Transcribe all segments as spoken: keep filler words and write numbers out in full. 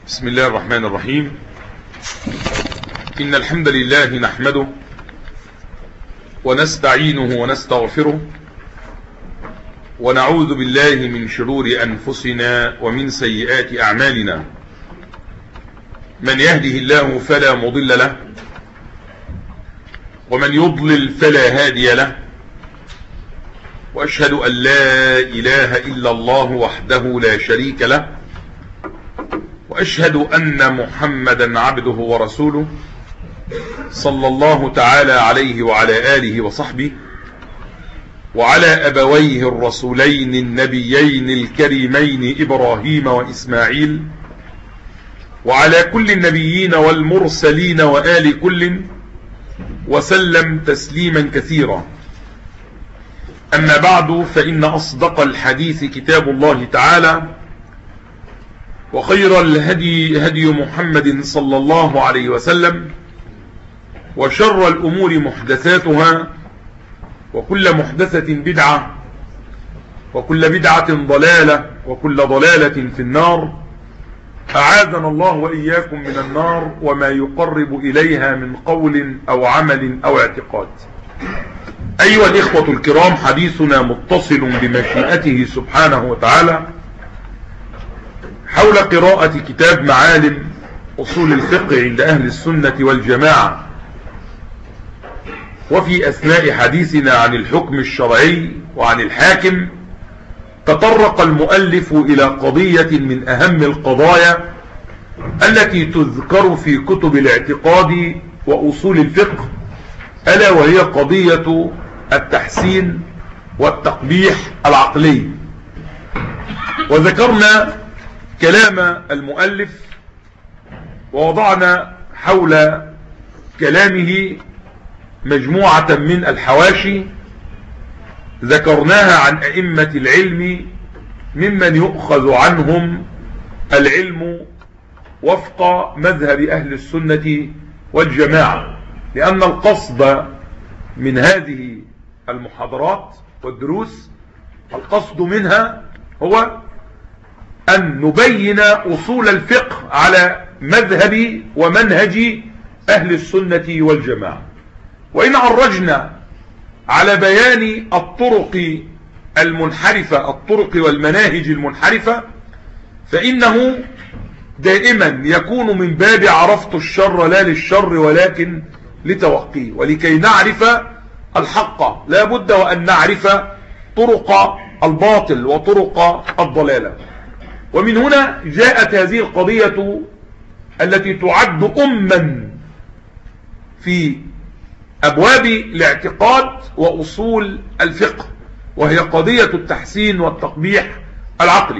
بسم الله الرحمن الرحيم. إن الحمد لله نحمده ونستعينه ونستغفره ونعوذ بالله من شرور أنفسنا ومن سيئات أعمالنا. من يهده الله فلا مضل له ومن يضلل فلا هادي له، وأشهد أن لا إله إلا الله وحده لا شريك له، وأشهد أن محمدا عبده ورسوله صلى الله تعالى عليه وعلى آله وصحبه وعلى أبويه الرسولين النبيين الكريمين إبراهيم وإسماعيل وعلى كل النبيين والمرسلين وآل كل وسلم تسليما كثيرا. أما بعد، فإن أصدق الحديث كتاب الله تعالى، وخير الهدي هدي محمد صلى الله عليه وسلم، وشر الأمور محدثاتها، وكل محدثة بدعة، وكل بدعة ضلالة، وكل ضلالة في النار. أعاذنا الله وإياكم من النار وما يقرب إليها من قول أو عمل أو اعتقاد. أيها الإخوة الكرام، حديثنا متصل بمشيئته سبحانه وتعالى حول قراءة كتاب معالم أصول الفقه عند أهل السنة والجماعة. وفي أثناء حديثنا عن الحكم الشرعي وعن الحاكم تطرق المؤلف إلى قضية من أهم القضايا التي تذكر في كتب الاعتقاد وأصول الفقه، ألا وهي قضية التحسين والتقبيح العقلي. وذكرنا كلام المؤلف ووضعنا حول كلامه مجموعة من الحواشي ذكرناها عن أئمة العلم ممن يؤخذ عنهم العلم وفق مذهب أهل السنة والجماعة، لأن القصد من هذه المحاضرات والدروس القصد منها هو أن نبين أصول الفقه على مذهب ومنهج أهل السنة والجماعة. وإن عرجنا على بيان الطرق المنحرفة الطرق والمناهج المنحرفة فإنه دائما يكون من باب عرفت الشر لا للشر ولكن لتوقيه. ولكي نعرف الحق لا بد وأن نعرف طرق الباطل وطرق الضلالة. ومن هنا جاءت هذه القضية التي تعد أما في أبواب الاعتقاد وأصول الفقه، وهي قضية التحسين والتقبيح العقلي.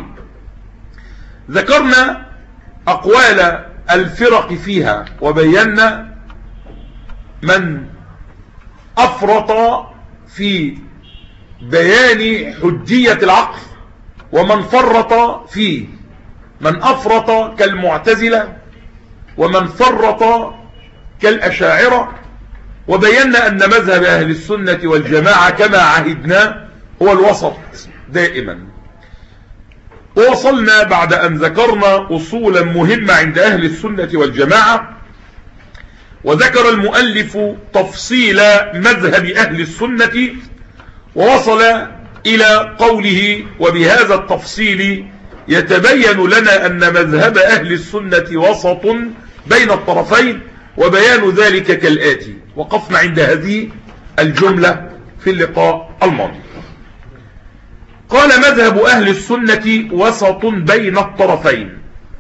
ذكرنا أقوال الفرق فيها وبينا من أفرط في بيان حجية العقل ومن فرط فيه، من أفرط كالمعتزلة ومن فرط كالأشاعرة. وبينا أن مذهب أهل السنة والجماعة كما عهدنا هو الوسط دائما. ووصلنا بعد أن ذكرنا أصولا مهمة عند أهل السنة والجماعة، وذكر المؤلف تفصيل مذهب أهل السنة، ووصل إلى قوله: وبهذا التفصيل يتبين لنا أن مذهب أهل السنة وسط بين الطرفين، وبيان ذلك كالآتي. وقفنا عند هذه الجملة في اللقاء الماضي. قال: مذهب أهل السنة وسط بين الطرفين.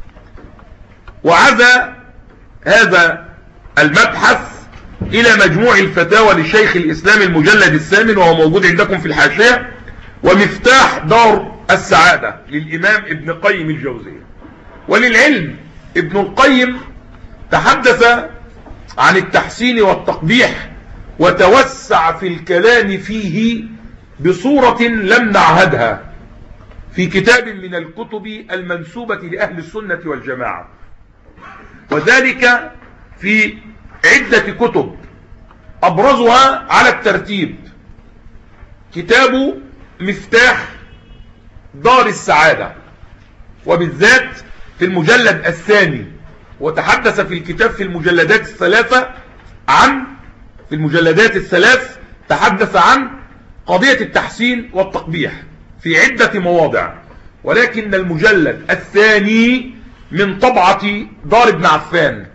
وعزى هذا المبحث إلى مجموع الفتاوى لشيخ الإسلام المجلد الثامن، وهو موجود عندكم في الحاشية، ومفتاح دار السعادة للإمام ابن قيم الجوزية. وللعلم ابن القيم تحدث عن التحسين والتقبيح وتوسع في الكلام فيه بصورة لم نعهدها في كتاب من الكتب المنسوبة لأهل السنة والجماعة، وذلك في عدة كتب، أبرزها على الترتيب كتاب مفتاح دار السعادة، وبالذات في المجلد الثاني، وتحدث في الكتاب في المجلدات الثلاثة عن في المجلدات الثلاث تحدث عن قضية التحسين والتقبيح في عدة مواضع، ولكن المجلد الثاني من طبعة دار ابن عفان،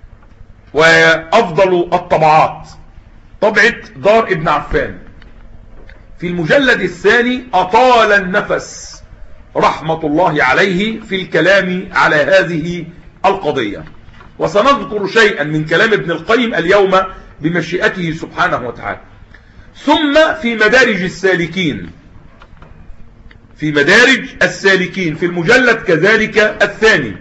وأفضل الطبعات طبعة دار ابن عفان، في المجلد الثاني أطال النفس رحمة الله عليه في الكلام على هذه القضية. وسنذكر شيئا من كلام ابن القيم اليوم بمشيئته سبحانه وتعالى. ثم في مدارج السالكين في مدارج السالكين في المجلد كذلك الثاني.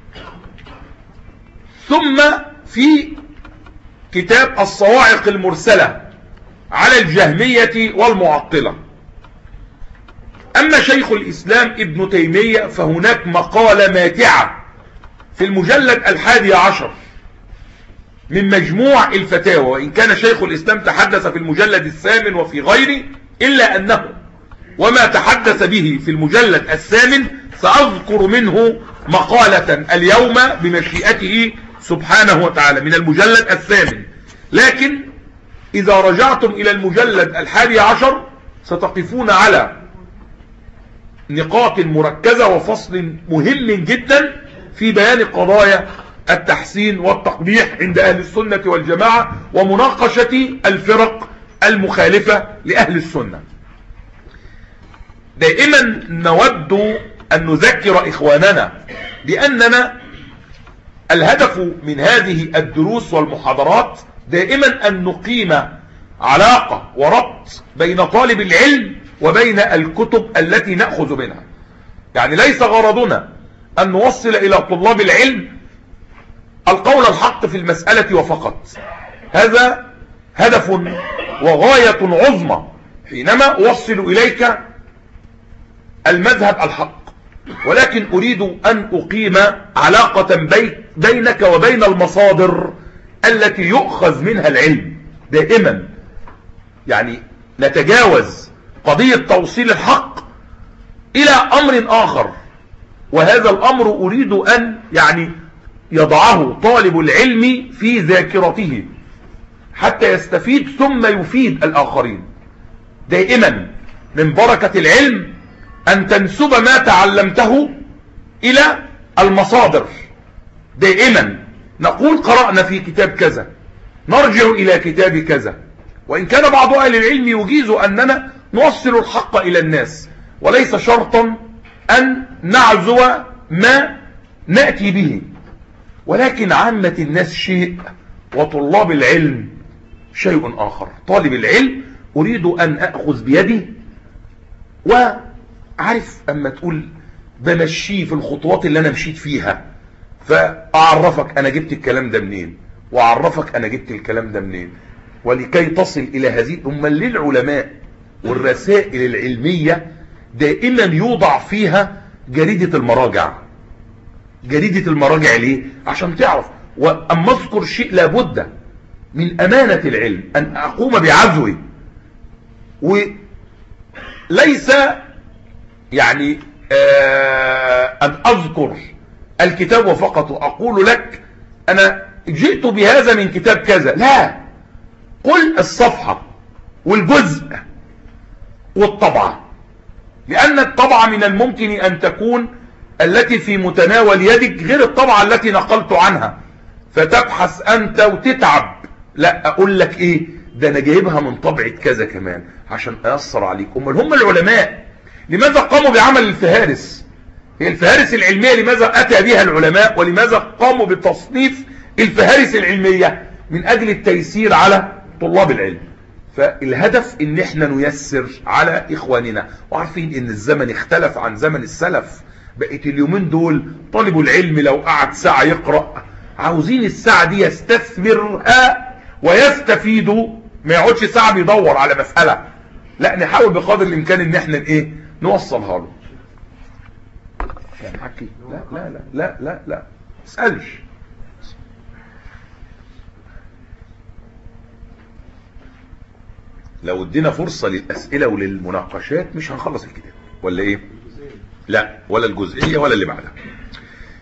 ثم في كتاب الصواعق المرسلة على الجهمية والمعطلة. أما شيخ الإسلام ابن تيمية فهناك مقالة ماتعة في المجلد الحادي عشر من مجموع الفتاوى، وإن كان شيخ الإسلام تحدث في المجلد الثامن وفي غيره، إلا أنه وما تحدث به في المجلد الثامن سأذكر منه مقالة اليوم بمشيئته سبحانه وتعالى من المجلد الثامن. لكن إذا رجعتم إلى المجلد الحادي عشر ستقفون على نقاط مركزة وفصل مهم جدا في بيان قضايا التحسين والتقبيح عند أهل السنة والجماعة ومناقشة الفرق المخالفة لأهل السنة. دائما نود أن نذكر إخواننا بأننا الهدف من هذه الدروس والمحاضرات دائما أن نقيم علاقة وربط بين طالب العلم وبين الكتب التي نأخذ منها. يعني ليس غرضنا أن نوصل إلى طلاب العلم القول الحق في المسألة وفقط، هذا هدف وغاية عظمى حينما أوصل إليك المذهب الحق، ولكن أريد أن أقيم علاقة بينك وبين المصادر التي يؤخذ منها العلم دائما. يعني نتجاوز قضية توصيل الحق إلى أمر آخر، وهذا الأمر أريد أن يعني يضعه طالب العلم في ذاكرته حتى يستفيد ثم يفيد الآخرين. دائما من بركة العلم أن تنسب ما تعلمته إلى المصادر. دائما نقول قرأنا في كتاب كذا، نرجع إلى كتاب كذا، وإن كان بعض أهل العلم يجيز أننا نوصل الحق إلى الناس، وليس شرطا أن نعزو ما نأتي به، ولكن عامة الناس شيء وطلاب العلم شيء آخر. طالب العلم أريد أن أخذ بيده وعارف أما تقول بمشيه في الخطوات اللي أنا مشيت فيها، فأعرفك أنا جبت الكلام ده منين، وأعرفك أنا جبت الكلام ده منين، ولكي تصل إلى هذه. أما للعلماء والرسائل العلمية دائما يوضع فيها جريدة المراجع. جريدة المراجع ليه؟ عشان تعرف. وأما أذكر شيء لابد من أمانة العلم أن أقوم بعزوه، وليس يعني آه أن أذكر الكتاب وفقط أقول لك أنا جئت بهذا من كتاب كذا، لا، قل الصفحة والجزء والطبعة، لأن الطبعة من الممكن أن تكون التي في متناول يدك غير الطبعة التي نقلت عنها، فتبحث أنت وتتعب. لا، أقول لك إيه ده أنا جايبها من طبعة كذا كمان عشان أيسر عليك. أمال هم العلماء لماذا قاموا بعمل الفهارس؟ هي الفهارس العلمية لماذا أتى بها العلماء، ولماذا قاموا بتصنيف الفهارس العلمية؟ من أجل التيسير على طلاب العلم. فالهدف ان احنا نيسر على اخواننا، وعارفين ان الزمن اختلف عن زمن السلف. بقيت اليومين دول طالب العلم لو قعد ساعة يقرأ، عاوزين الساعة دي يستثمرها ويستفيدوا، ما يقعدش ساعة بيدور على مسألة، لا، نحاول بقدر الامكان ان احنا ايه نوصلها له. حكي لا لا لا لا لا لا اسألش. لو ادينا فرصة للأسئلة وللمناقشات مش هنخلص الكتاب، ولا ايه؟ لا، ولا الجزئية ولا اللي بعدها.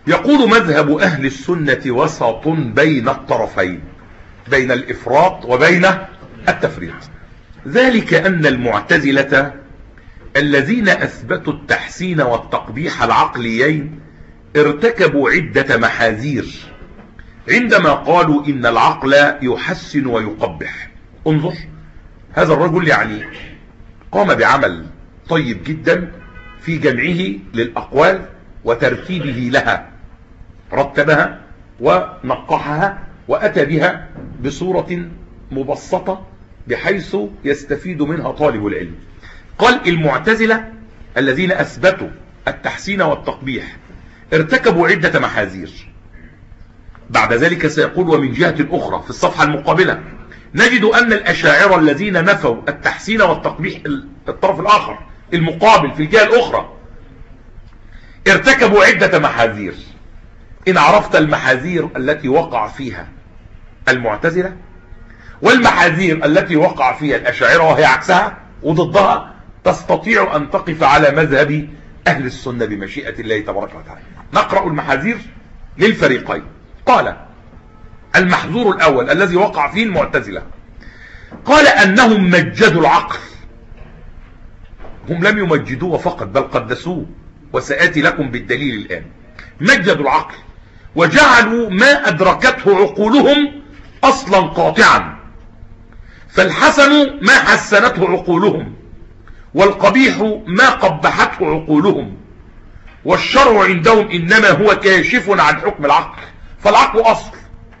يقول مذهب أهل السنة وسط بين الطرفين، بين الإفراط وبين التفريط. ذلك أن المعتزلة الذين أثبتوا التحسين والتقبيح العقليين ارتكبوا عدة محاذير عندما قالوا إن العقل يحسن ويقبح. انظر، هذا الرجل يعني قام بعمل طيب جدا في جمعه للأقوال وترتيبه لها، رتبها ونقحها وأتى بها بصورة مبسطة بحيث يستفيد منها طالب العلم. قال المعتزلة الذين أثبتوا التحسين والتقبيح ارتكبوا عدة محاذير. بعد ذلك سيقول ومن جهة أخرى في الصفحة المقابلة نجد أن الأشاعرة الذين نفوا التحسين والتقبيح الطرف الآخر المقابل في الجهة الأخرى ارتكبوا عدة محاذير. إن عرفت المحاذير التي وقع فيها المعتزلة والمحاذير التي وقع فيها الأشاعرة وهي عكسها وضدها، تستطيع أن تقف على مذهب أهل السنة بمشيئة الله تبارك وتعالى. نقرأ المحاذير للفريقين. قال المحذور الأول الذي وقع فيه المعتزلة، قال أنهم مجدوا العقل. هم لم يمجدوه فقط بل قدسوه، وسآتي لكم بالدليل الآن. مجدوا العقل وجعلوا ما أدركته عقولهم أصلا قاطعا، فالحسن ما حسنته عقولهم، والقبيح ما قبحته عقولهم، والشرع عندهم إنما هو كاشف عن حكم العقل، فالعقل أصل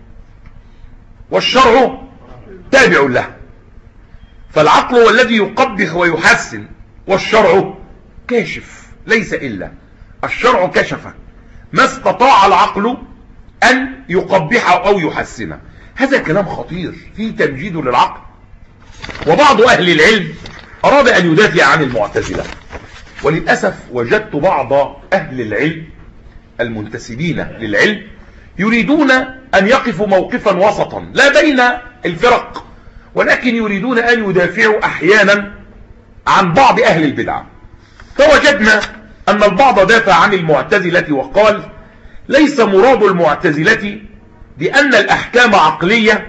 والشرع تابع له، فالعقل هو الذي يقبح ويحسن والشرع كاشف، ليس إلا الشرع كشف ما استطاع العقل أن يقبحه أو يحسنه. هذا كلام خطير فيه تمجيد للعقل. وبعض أهل العلم أراد أن يدافع عن المعتزلة، وللأسف وجدت بعض أهل العلم المنتسبين للعلم يريدون أن يقفوا موقفا وسطا لا بين الفرق، ولكن يريدون أن يدافعوا أحيانا عن بعض أهل البدع. فوجدنا أن البعض دافع عن المعتزلة وقال ليس مراد المعتزلة بأن الأحكام عقلية،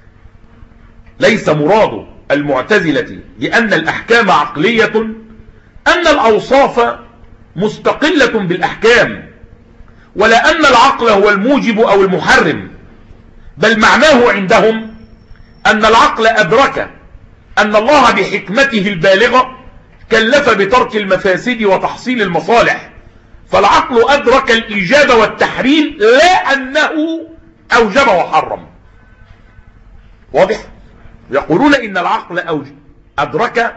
ليس مراد المعتزلة بأن الأحكام عقلية أن الأوصاف مستقلة بالأحكام، ولا أن العقل هو الموجب أو المحرم، بل معناه عندهم أن العقل أدرك أن الله بحكمته البالغة كلف بترك المفاسد وتحصيل المصالح، فالعقل أدرك الإيجاب والتحريم لا أنه أوجب وحرم. واضح؟ يقولون إن العقل أوجب أدرك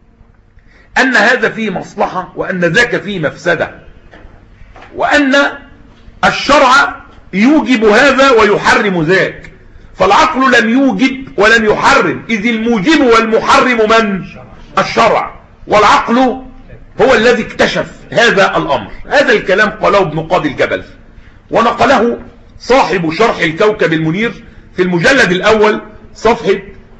أن هذا فيه مصلحة وأن ذاك فيه مفسدة، وأن الشرع يوجب هذا ويحرم ذاك، فالعقل لم يوجب ولم يحرم، إذ الموجب والمحرم من؟ الشرع، والعقل هو الذي اكتشف هذا الأمر. هذا الكلام قاله ابن قاضي الجبل، ونقله صاحب شرح الكوكب المنير في المجلد الأول صفحة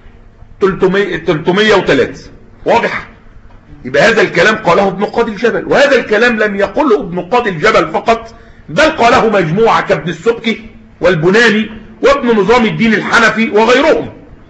ثلاثمائة وثلاثة. واضح؟ يبقى هذا الكلام قاله ابن قاضي الجبل، وهذا الكلام لم يقله ابن قاضي الجبل فقط، بل قاله مجموعة كابن السبكي والبناني وابن نظام الدين الحنفي وغيرهم،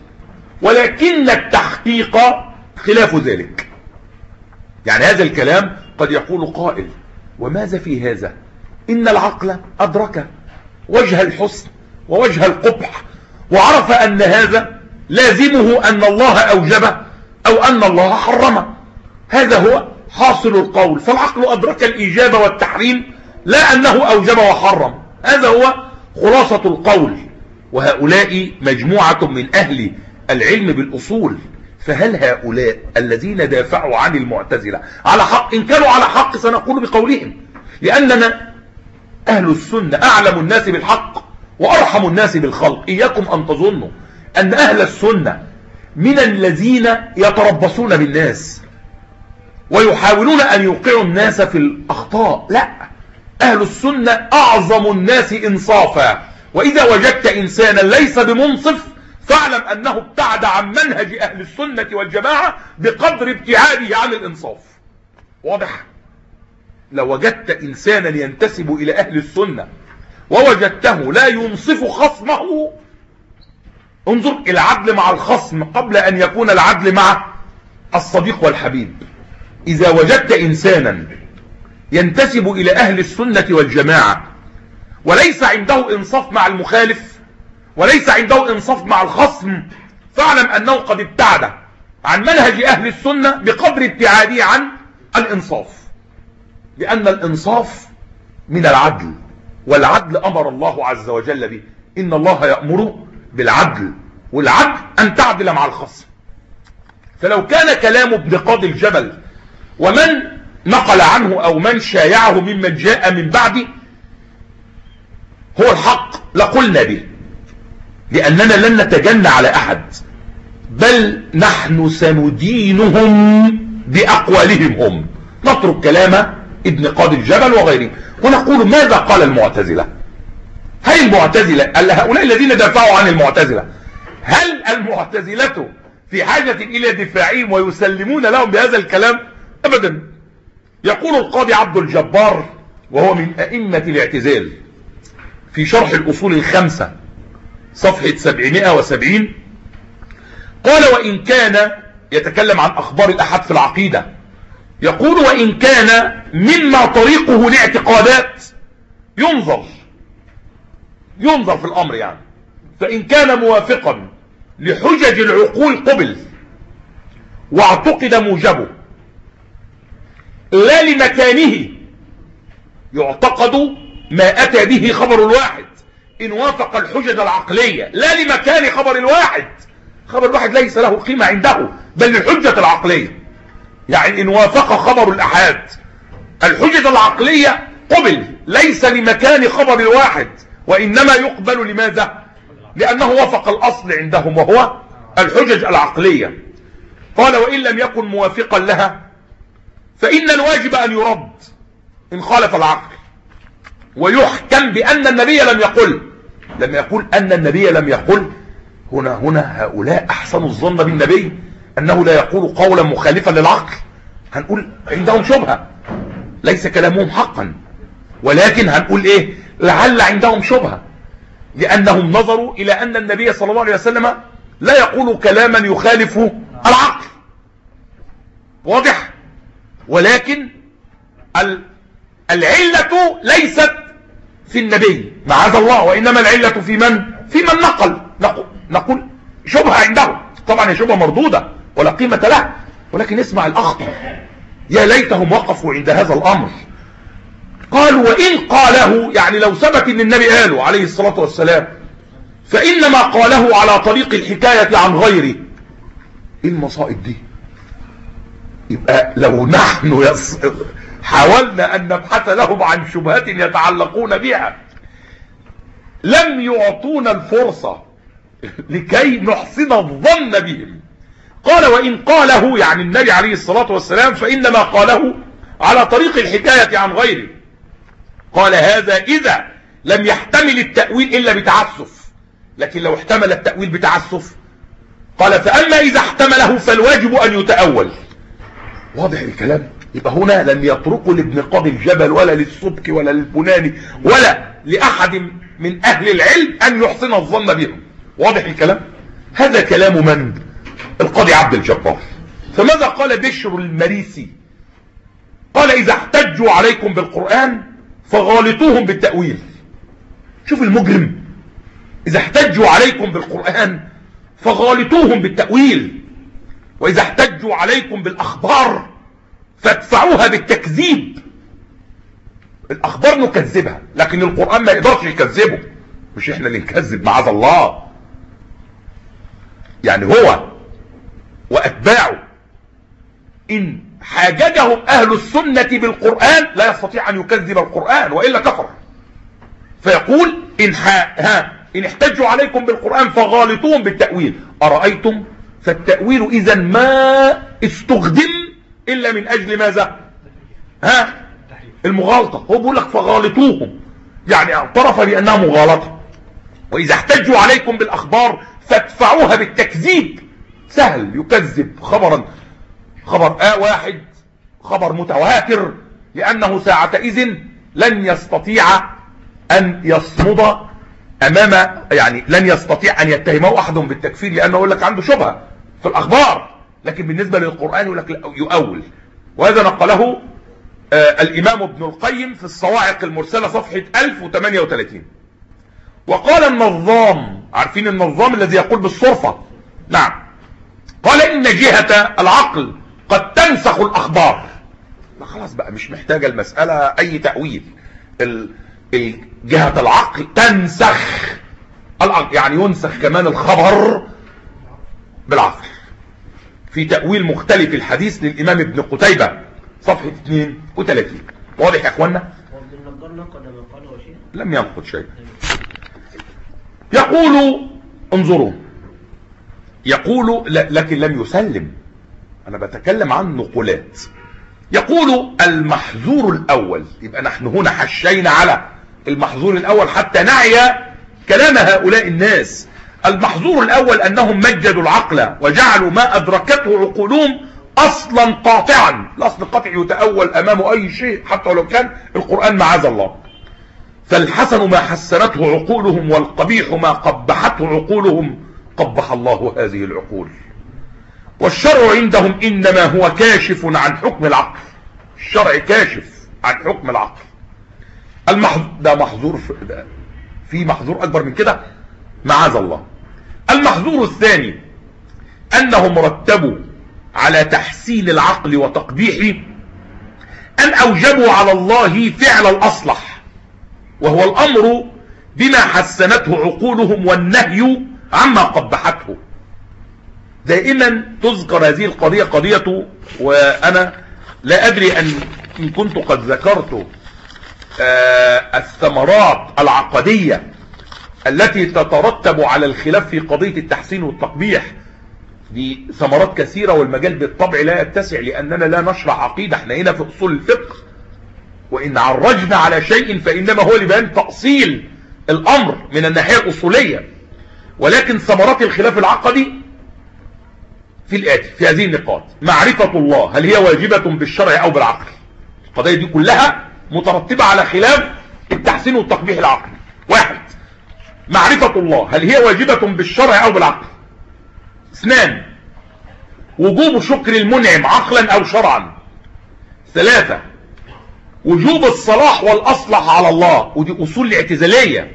ولكن التحقيق خلاف ذلك. يعني هذا الكلام قد يقول قائل وماذا في هذا؟ إن العقل أدرك وجه الحسن ووجه القبح، وعرف أن هذا لازمه أن الله أوجبه أو أن الله حرمه، هذا هو حاصل القول، فالعقل أدرك الإيجاب والتحريم لا أنه أوجب وحرم، هذا هو خلاصة القول. وهؤلاء مجموعة من أهل العلم بالأصول، فهل هؤلاء الذين دافعوا عن المعتزلة على حق؟ إن كانوا على حق سنقول بقولهم، لأننا أهل السنة أعلم الناس بالحق وأرحم الناس بالخلق. إياكم أن تظنوا أن أهل السنة من الذين يتربصون بالناس ويحاولون أن يوقعوا الناس في الأخطاء، لا، أهل السنة أعظم الناس إنصافا، وإذا وجدت إنسانا ليس بمنصف فاعلم أنه ابتعد عن منهج أهل السنة والجماعة بقدر ابتعاده عن الإنصاف. واضح؟ لو وجدت إنسانا ينتسب إلى أهل السنة ووجدته لا ينصف خصمه، انظر، العدل مع الخصم قبل أن يكون العدل مع الصديق والحبيب. إذا وجدت إنسانا ينتسب إلى أهل السنة والجماعة وليس عنده إنصاف مع المخالف وليس عنده إنصاف مع الخصم، فاعلم أنه قد ابتعد عن منهج أهل السنة بقدر ابتعاده عن الإنصاف، لأن الإنصاف من العدل، والعدل أمر الله عز وجل به، إن الله يأمر بالعدل، والعدل أن تعدل مع الخصم. فلو كان كلام ابن قاضي الجبل ومن نقل عنه أو من شايعه ممن جاء من بعده هو الحق لقلنا به، لأننا لن نتجنى على أحد، بل نحن سندينهم بأقوالهم هم، نترك كلام ابن قاضي الجبل وغيره ونقول ماذا قال المعتزلة. هل المعتزلة هؤلاء الذين دافعوا عن المعتزلة، هل المعتزلة في حاجة إلى دفاعهم ويسلمون لهم بهذا الكلام؟ أبدا. يقول القاضي عبد الجبار وهو من أئمة الاعتزال في شرح الأصول الخمسة صفحة سبعمائة وسبعين، قال وإن كان، يتكلم عن أخبار الأحد في العقيدة، يقول وإن كان مما طريقه لاعتقادات ينظر ينظر في الأمر يعني، فإن كان موافقا لحجج العقول قبل واعتقد موجبه، لا لمكانه يعتقد ما أتى به خبر الواحد إن وافق الحجج العقلية، لا لمكان خبر الواحد، خبر الواحد ليس له قيمة عنده بل للحجة العقلية، يعني إن وافق خبر الأحاد الحجج العقلية قبل، ليس لمكان خبر الواحد، وإنما يقبل لماذا؟ لأنه وافق الأصل عندهم وهو الحجج العقلية. قال وإن لم يكن موافقا لها فإن الواجب أن يرد إن خالف العقل، ويحكم بأن النبي لم يقل، لم يقول أن النبي لم يقل. هنا هنا هؤلاء أحسنوا الظن بالنبي أنه لا يقول قولا مخالفا للعقل، هنقول عندهم شبهة، ليس كلامهم حقا، ولكن هنقول إيه؟ لعل عندهم شبهة، لأنهم نظروا إلى أن النبي صلى الله عليه وسلم لا يقول كلاما يخالف العقل، واضح؟ ولكن العلة ليست في النبي معاذ الله، وإنما العلة في من؟ في من نقل. نقول شبهة عنده، طبعا هي شبهة مردودة ولا قيمة لها، ولكن اسمع الأخطر، يا ليتهم وقفوا عند هذا الأمر. قالوا وإن قاله، يعني لو ثبت ان النبي قاله عليه الصلاة والسلام، فإنما قاله على طريق الحكاية عن غيره. ايه المصائب دي؟ يبقى لو نحن يص... حاولنا أن نبحث لهم عن شبهات يتعلقون بها لم يعطونا الفرصة لكي نحسن الظن بهم. قال وإن قاله، يعني النبي عليه الصلاة والسلام، فإنما قاله على طريق الحكاية عن غيره. قال هذا إذا لم يحتمل التأويل إلا بتعسف، لكن لو احتمل التأويل بتعسف قال فأما إذا احتمله فالواجب أن يتأول. واضح الكلام؟ يبقى هنا لم يتركوا لابن قاضي الجبل ولا للسبكي ولا للبناني ولا لأحد من أهل العلم أن يحسن الظن بهم. واضح الكلام؟ هذا كلام من؟ القاضي عبد الجبار. فماذا قال بشر المريسي؟ قال إذا احتجوا عليكم بالقرآن فغالطوهم بالتأويل. شوف المجرم، إذا احتجوا عليكم بالقرآن فغالطوهم بالتأويل، وإذا احتجوا عليكم بالأخبار فادفعوها بالتكذيب. الأخبار نكذبها، لكن القرآن ما يقدرش يكذبه، مش احنا اللي نكذب معاذ الله. يعني هو وأتباعه إن حاججهم أهل السنة بالقرآن لا يستطيع أن يكذب القرآن وإلا كفر. فيقول إن, ها إن احتجوا عليكم بالقرآن فغالطوهم بالتأويل. أرأيتم؟ فالتأويل إذن ما استخدم إلا من أجل ماذا؟ ها المغالطة. هو بيقول لك فغالطوهم، يعني اعترف بأنها مغالطة. وإذا احتجوا عليكم بالأخبار فادفعوها بالتكذيب. سهل يكذب خبرا، خبر آه واحد، خبر متواتر، لأنه ساعتئذ لن يستطيع أن يصمد أمام، يعني لن يستطيع أن يتهمه أحد بالتكفير، لأنه يقول لك عنده شبهة في الأخبار، لكن بالنسبة للقرآن يقول لك يؤول. وهذا نقله آه الإمام ابن القيم في الصواعق المرسلة صفحة ألف وثمانية وثلاثين. وقال النظام، عارفين النظام الذي يقول بالصرفة، نعم، قال إن جهة العقل قد تنسخ الأخبار. خلاص بقى مش محتاجة المسألة أي تأويل. جهة العقل تنسخ العقل، يعني ينسخ كمان الخبر بالعقل. في تأويل مختلف الحديث للإمام ابن قتيبة صفحة اثنين وثلاثين. واضح يا اخوانا؟ لم ينقض شيء. يقول انظروا، يقول لكن لم يسلم، انا بتكلم عن نقولات. يقول المحظور الاول، يبقى نحن هنا حشينا على المحظور الاول حتى نعي كلام هؤلاء الناس. المحظور الاول انهم مجدوا العقل وجعلوا ما ادركته عقولهم اصلا قاطعا. الاصل القاطع يتأول امامه اي شيء حتى ولو كان القرآن معاذ الله. فالحسن ما حسنته عقولهم والقبيح ما قبحته عقولهم قبح الله هذه العقول. والشرع عندهم انما هو كاشف عن حكم العقل. الشرع كاشف عن حكم العقل. المحظور ده محظور، في محظور اكبر من كده معاذ الله. المحظور الثاني انهم رتبوا على تحسين العقل وتقبيحه ان اوجبوا على الله فعل الاصلح، وهو الامر بما حسنته عقولهم والنهي عما قبحته. دائما تذكر هذه القضية قضية، وانا لا ادري ان ان كنت قد ذكرت آه الثمرات العقدية التي تترتب على الخلاف في قضية التحسين والتقبيح. دي ثمرات كثيرة والمجال بالطبع لا يتسع، لأننا لا نشرح عقيدة، احنا هنا في أصول الفقه، وإن عرجنا على شيء فإنما هو لبيان تأصيل الأمر من الناحية الأصولية. ولكن ثمرات الخلاف العقدي في الآتي، في هذه النقاط: معرفة الله هل هي واجبة بالشرع أو بالعقل؟ القضايا دي كلها مترتبة على خلاف التحسين والتقبيح العقلي. واحد، معرفة الله هل هي واجبة بالشرع أو بالعقل؟ اثنان، وجوب شكر المنعم عقلا أو شرعا. ثلاثة، وجوب الصلاح والأصلح على الله، ودي أصول الاعتزالية.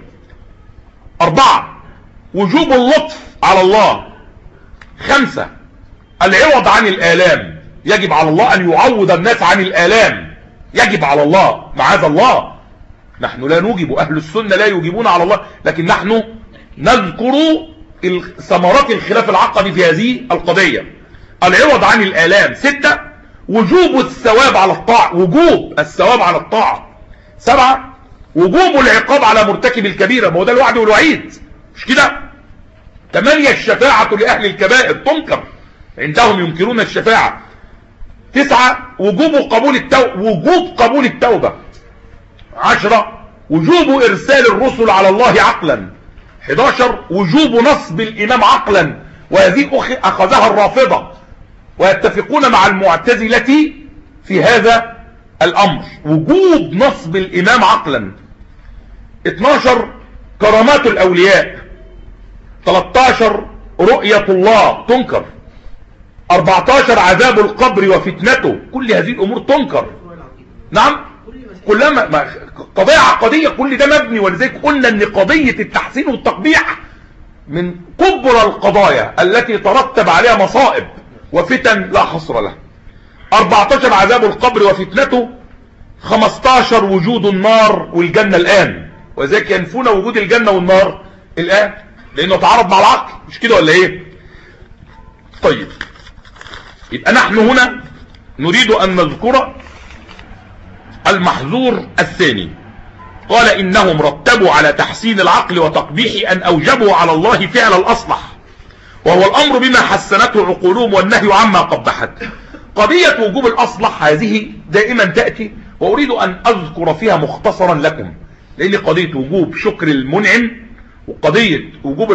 أربعة، وجوب اللطف على الله. خمسة، العوض عن الآلام، يجب على الله أن يعوض الناس عن الآلام، يجب على الله معاذ الله. نحن لا نوجب، أهل السنة لا يوجبون على الله، لكن نحن نذكر ثمرات الخلاف العقدي في هذه القضية. العوض عن الآلام. ستة، وجوب الثواب على الطاعة، وجوب الثواب على الطاعة. سبعة، وجوب العقاب على مرتكب الكبيرة، ما هو ده الوعد والوعيد، مش كده؟ ثمانية، الشفاعة لأهل الكبائر تنكر، عندهم ينكرون الشفاعة. تسعة، وجوب قبول التوبة، وجوب قبول التوبة. عشرة، وجوب إرسال الرسل على الله عقلا. حداشر، وجوب نصب الإمام عقلا، وهذه أخذها الرافضة ويتفقون مع المعتزلة في هذا الأمر، وجوب نصب الإمام عقلا. اثناشر، كرامات الأولياء. ثلاثة عشر، رؤية الله تنكر. أربعتاشر، عذاب القبر وفتنته، كل هذه الأمور تنكر. نعم، كلها قضايا عقدية، كل ده مبني. ولذلك قلنا ان قضية التحسين والتقبيح من كبرى القضايا التي ترتب عليها مصائب وفتن لا حصر لها. أربعتاشر، عذاب القبر وفتنته. خمستاشر، وجود النار والجنة الآن، ولذلك ينفون وجود الجنة والنار الآن لأنه تعارض مع العقل، مش كده ولا ايه؟ طيب، يبقى نحن هنا نريد أن نذكر المحظور الثاني. قال إنهم رتبوا على تحسين العقل وتقبيح أن أوجبوا على الله فعل الأصلح، وهو الأمر بما حسنته عقولهم والنهي عما قبحت. قضية وجوب الأصلح هذه دائما تأتي، وأريد أن أذكر فيها مختصرا لكم، لأن قضية وجوب شكر المنعم وقضية وجوب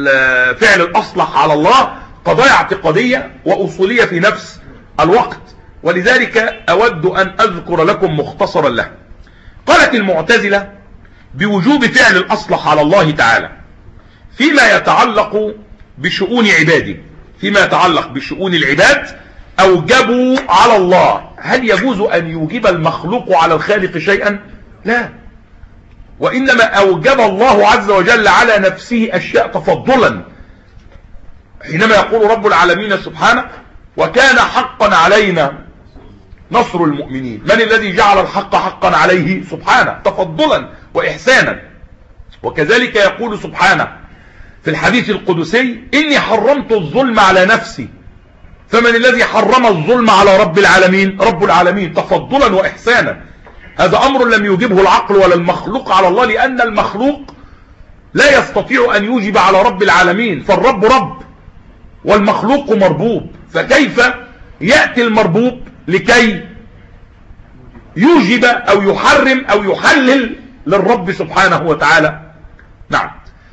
فعل الأصلح على الله قضايا اعتقادية وأصولية في نفس الوقت. ولذلك أود أن أذكر لكم مختصرا له. قالت المعتزلة بوجوب فعل الأصلح على الله تعالى فيما يتعلق بشؤون عباده، فيما يتعلق بشؤون العباد أوجبوا على الله. هل يجوز أن يوجب المخلوق على الخالق شيئا؟ لا، وإنما أوجب الله عز وجل على نفسه أشياء تفضلا، حينما يقول رب العالمين سبحانه: وكان حقا علينا نصر المؤمنين. من الذي جعل الحق حقا عليه؟ سبحانه، تفضلا وإحسانا. وكذلك يقول سبحانه في الحديث القدسي: إني حرمت الظلم على نفسي. فمن الذي حرم الظلم على رب العالمين؟ رب العالمين، تفضلا وإحسانا. هذا أمر لم يوجبه العقل ولا المخلوق على الله، لأن المخلوق لا يستطيع أن يوجب على رب العالمين، فالرب رب والمخلوق مربوب، فكيف يأتي المربوب لكي يوجب أو يحرم أو يحلل للرب سبحانه وتعالى؟ نعم.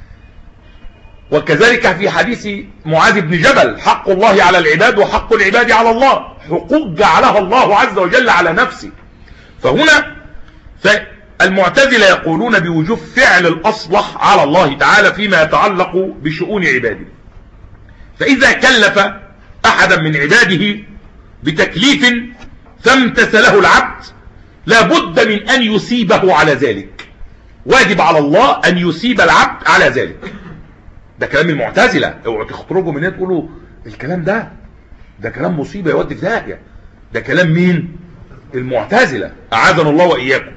وكذلك في حديث معاذ بن جبل: حق الله على العباد وحق العباد على الله، حقوق جعلها الله عز وجل على نفسه. فهنا فالمعتزلة يقولون بوجوب فعل الأصلح على الله تعالى فيما يتعلق بشؤون عباده. فإذا كلف أحدا من عباده بتكليف فامتثله العبد لا بد من أن يثيبه على ذلك، واجب على الله أن يثيب العبد على ذلك. ده كلام المعتزلة، اوعوا تخرجوا من هنا تقولوا الكلام ده ده كلام مصيبة يودي في داهية. ده كلام مين؟ المعتزلة، أعاذنا الله وإياكم.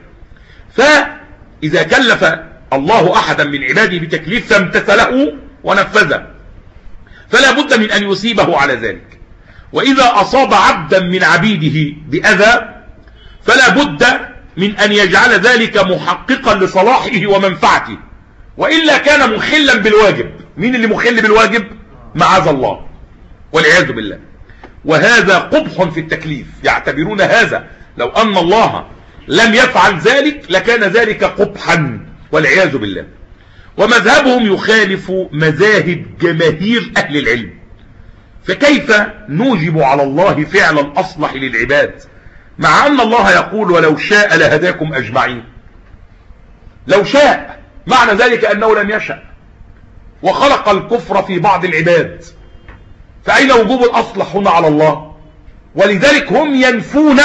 فإذا كلف الله أحدا من عباده بتكليف فامتثله ونفذه فلا بد من أن يثيبه على ذلك. وإذا أصاب عبدا من عبيده بأذى فلا بد من أن يجعل ذلك محققا لصلاحه ومنفعته، وإلا كان مخلا بالواجب. مين اللي مخل بالواجب؟ معاذ الله والعياذ بالله. وهذا قبح في التكليف، يعتبرون هذا لو أن الله لم يفعل ذلك لكان ذلك قبحا والعياذ بالله. ومذهبهم يخالف مذاهب جماهير أهل العلم. فكيف نوجب على الله فعل الأصلح للعباد مع أن الله يقول: ولو شاء لهداكم أجمعين؟ لو شاء معنى ذلك أنه لم يشأ، وخلق الكفر في بعض العباد، فأين وجوب الأصلح هنا على الله؟ ولذلك هم ينفون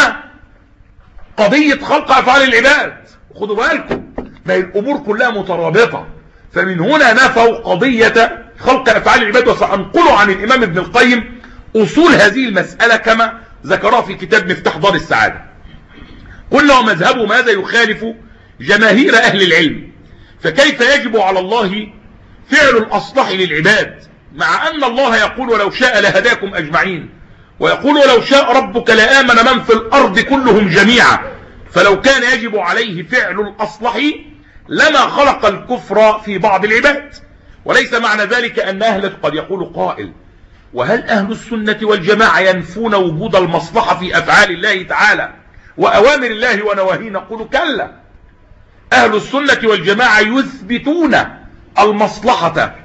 قضية خلق أفعال العباد. خدوا بالكم، ما الأمور كلها مترابطة. فمن هنا نفوا قضية خلق أفعال العباد. وسأنقل عن الإمام ابن القيم أصول هذه المسألة كما ذكرها في كتاب مفتاح دار السعادة. قلنا ومذهبه ماذا؟ يخالف جماهير أهل العلم. فكيف يجب على الله فعل الأصلح للعباد مع أن الله يقول: ولو شاء لهداكم أجمعين، ويقول: ولو شاء ربك لآمن من في الأرض كلهم جميعا. فلو كان يجب عليه فعل الأصلح لما خلق الكفر في بعض العباد. وليس معنى ذلك أن أهل قد يقول قائل: وهل أهل السنة والجماعة ينفون وجود المصلحة في أفعال الله تعالى وأوامر الله ونواهيه؟ نقول: كلا، أهل السنة والجماعة يثبتون المصلحة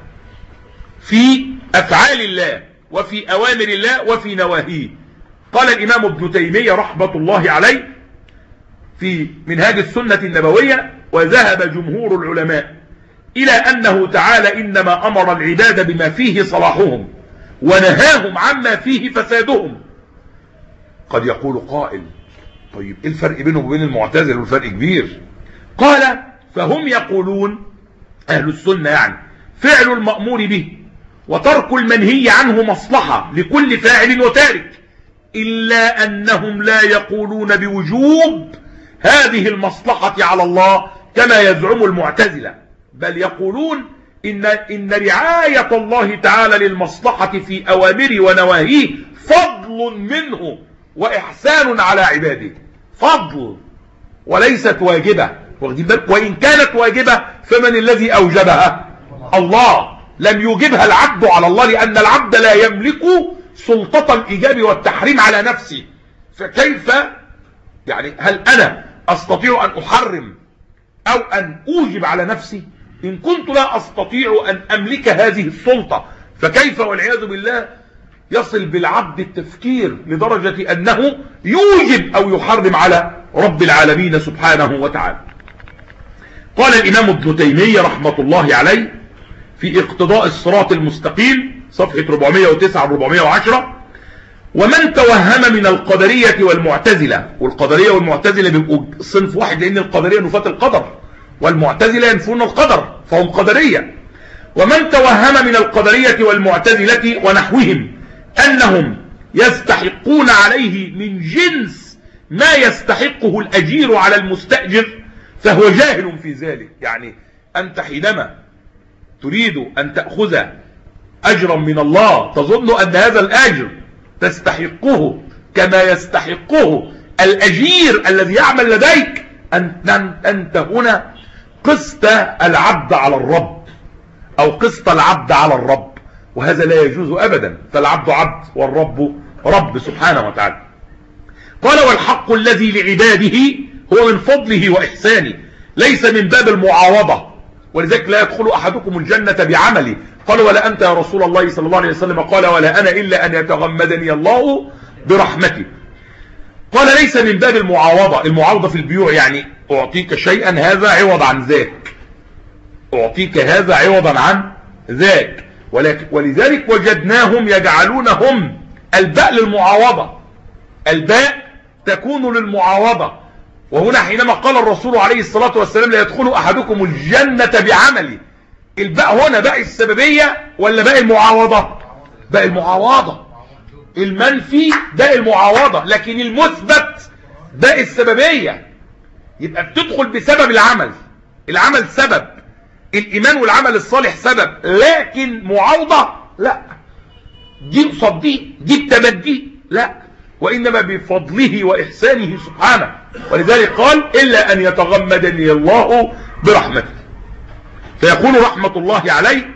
في أفعال الله وفي أوامر الله وفي نواهيه. قال الإمام ابن تيمية رحمة الله عليه في منهاج السنة النبوية: وذهب جمهور العلماء إلى أنه تعالى إنما أمر العباد بما فيه صلاحهم ونهاهم عما فيه فسادهم. قد يقول قائل: طيب إيه الفرق بينهم وبين المعتزلة؟ والفرق كبير. قال: فهم يقولون أهل السنة يعني فعل المأمور به وترك المنهي عنه مصلحة لكل فاعل وتارك، إلا أنهم لا يقولون بوجوب هذه المصلحة على الله كما يزعم المعتزلة، بل يقولون إن, إن رعاية الله تعالى للمصلحة في أوامره ونواهيه فضل منه وإحسان على عباده. فضل وليست واجبة، وإن كانت واجبة فمن الذي أوجبها؟ الله. لم يوجبها العبد على الله، لأن العبد لا يملك سلطة الإيجاب والتحريم على نفسه. فكيف يعني هل أنا أستطيع أن أحرم أو أن أوجب على نفسي؟ إن كنت لا أستطيع أن أملك هذه السلطة، فكيف والعياذ بالله يصل بالعبد التفكير لدرجة أنه يوجب أو يحرم على رب العالمين سبحانه وتعالى. قال الإمام ابن تيمية رحمة الله عليه في اقتضاء الصراط المستقيم صفحة أربعمائة وتسعة أربعمائة وعشرة: ومن توهم من القدرية والمعتزلة، والقدرية والمعتزلة بيبقوا صنف واحد لأن القدرية نفاة القدر والمعتزلة ينفون القدر فهم قدرية. ومن توهم من القدرية والمعتزلة ونحوهم أنهم يستحقون عليه من جنس ما يستحقه الأجير على المستأجر فهو جاهل في ذلك. يعني أنت حينما تريد أن تأخذ أجرا من الله تظن أن هذا الأجر تستحقه كما يستحقه الأجير الذي يعمل لديك، أنت هنا قست العبد على الرب أو قست العبد على الرب، وهذا لا يجوز أبدا، فالعبد عبد والرب رب سبحانه وتعالى. قال: والحق الذي لعباده هو من فضله وإحسانه ليس من باب المعاوضة، ولذلك لا يدخل أحدكم الجنة بعمله. قال: ولا أنت يا رسول الله صلى الله عليه وسلم؟ قال: ولا أنا إلا أن يتغمدني الله برحمته. قال: ليس من باب المعاوضة. المعاوضة في البيوع يعني أعطيك شيئا هذا عوض عن ذاك، أعطيك هذا عوضا عن ذاك، ولذلك وجدناهم يجعلونهم الباء للمعاوضة، الباء تكون للمعاوضة. وهنا حينما قال الرسول عليه الصلاة والسلام: لا يدخل أحدكم الجنة بعمله، الباء هنا باء السببية ولا باء المعاوضة؟ باء المعاوضة. المنفي باء المعاوضة، لكن المثبت باء السببية. يبقى بتدخل بسبب العمل، العمل سبب، الإيمان والعمل الصالح سبب، لكن معاوضة لا، دي قصاد دي، دي بتبدي لا، وإنما بفضله وإحسانه سبحانه. ولذلك قال: إلا أن يتغمدني الله برحمته. فيقول رحمة الله عليه: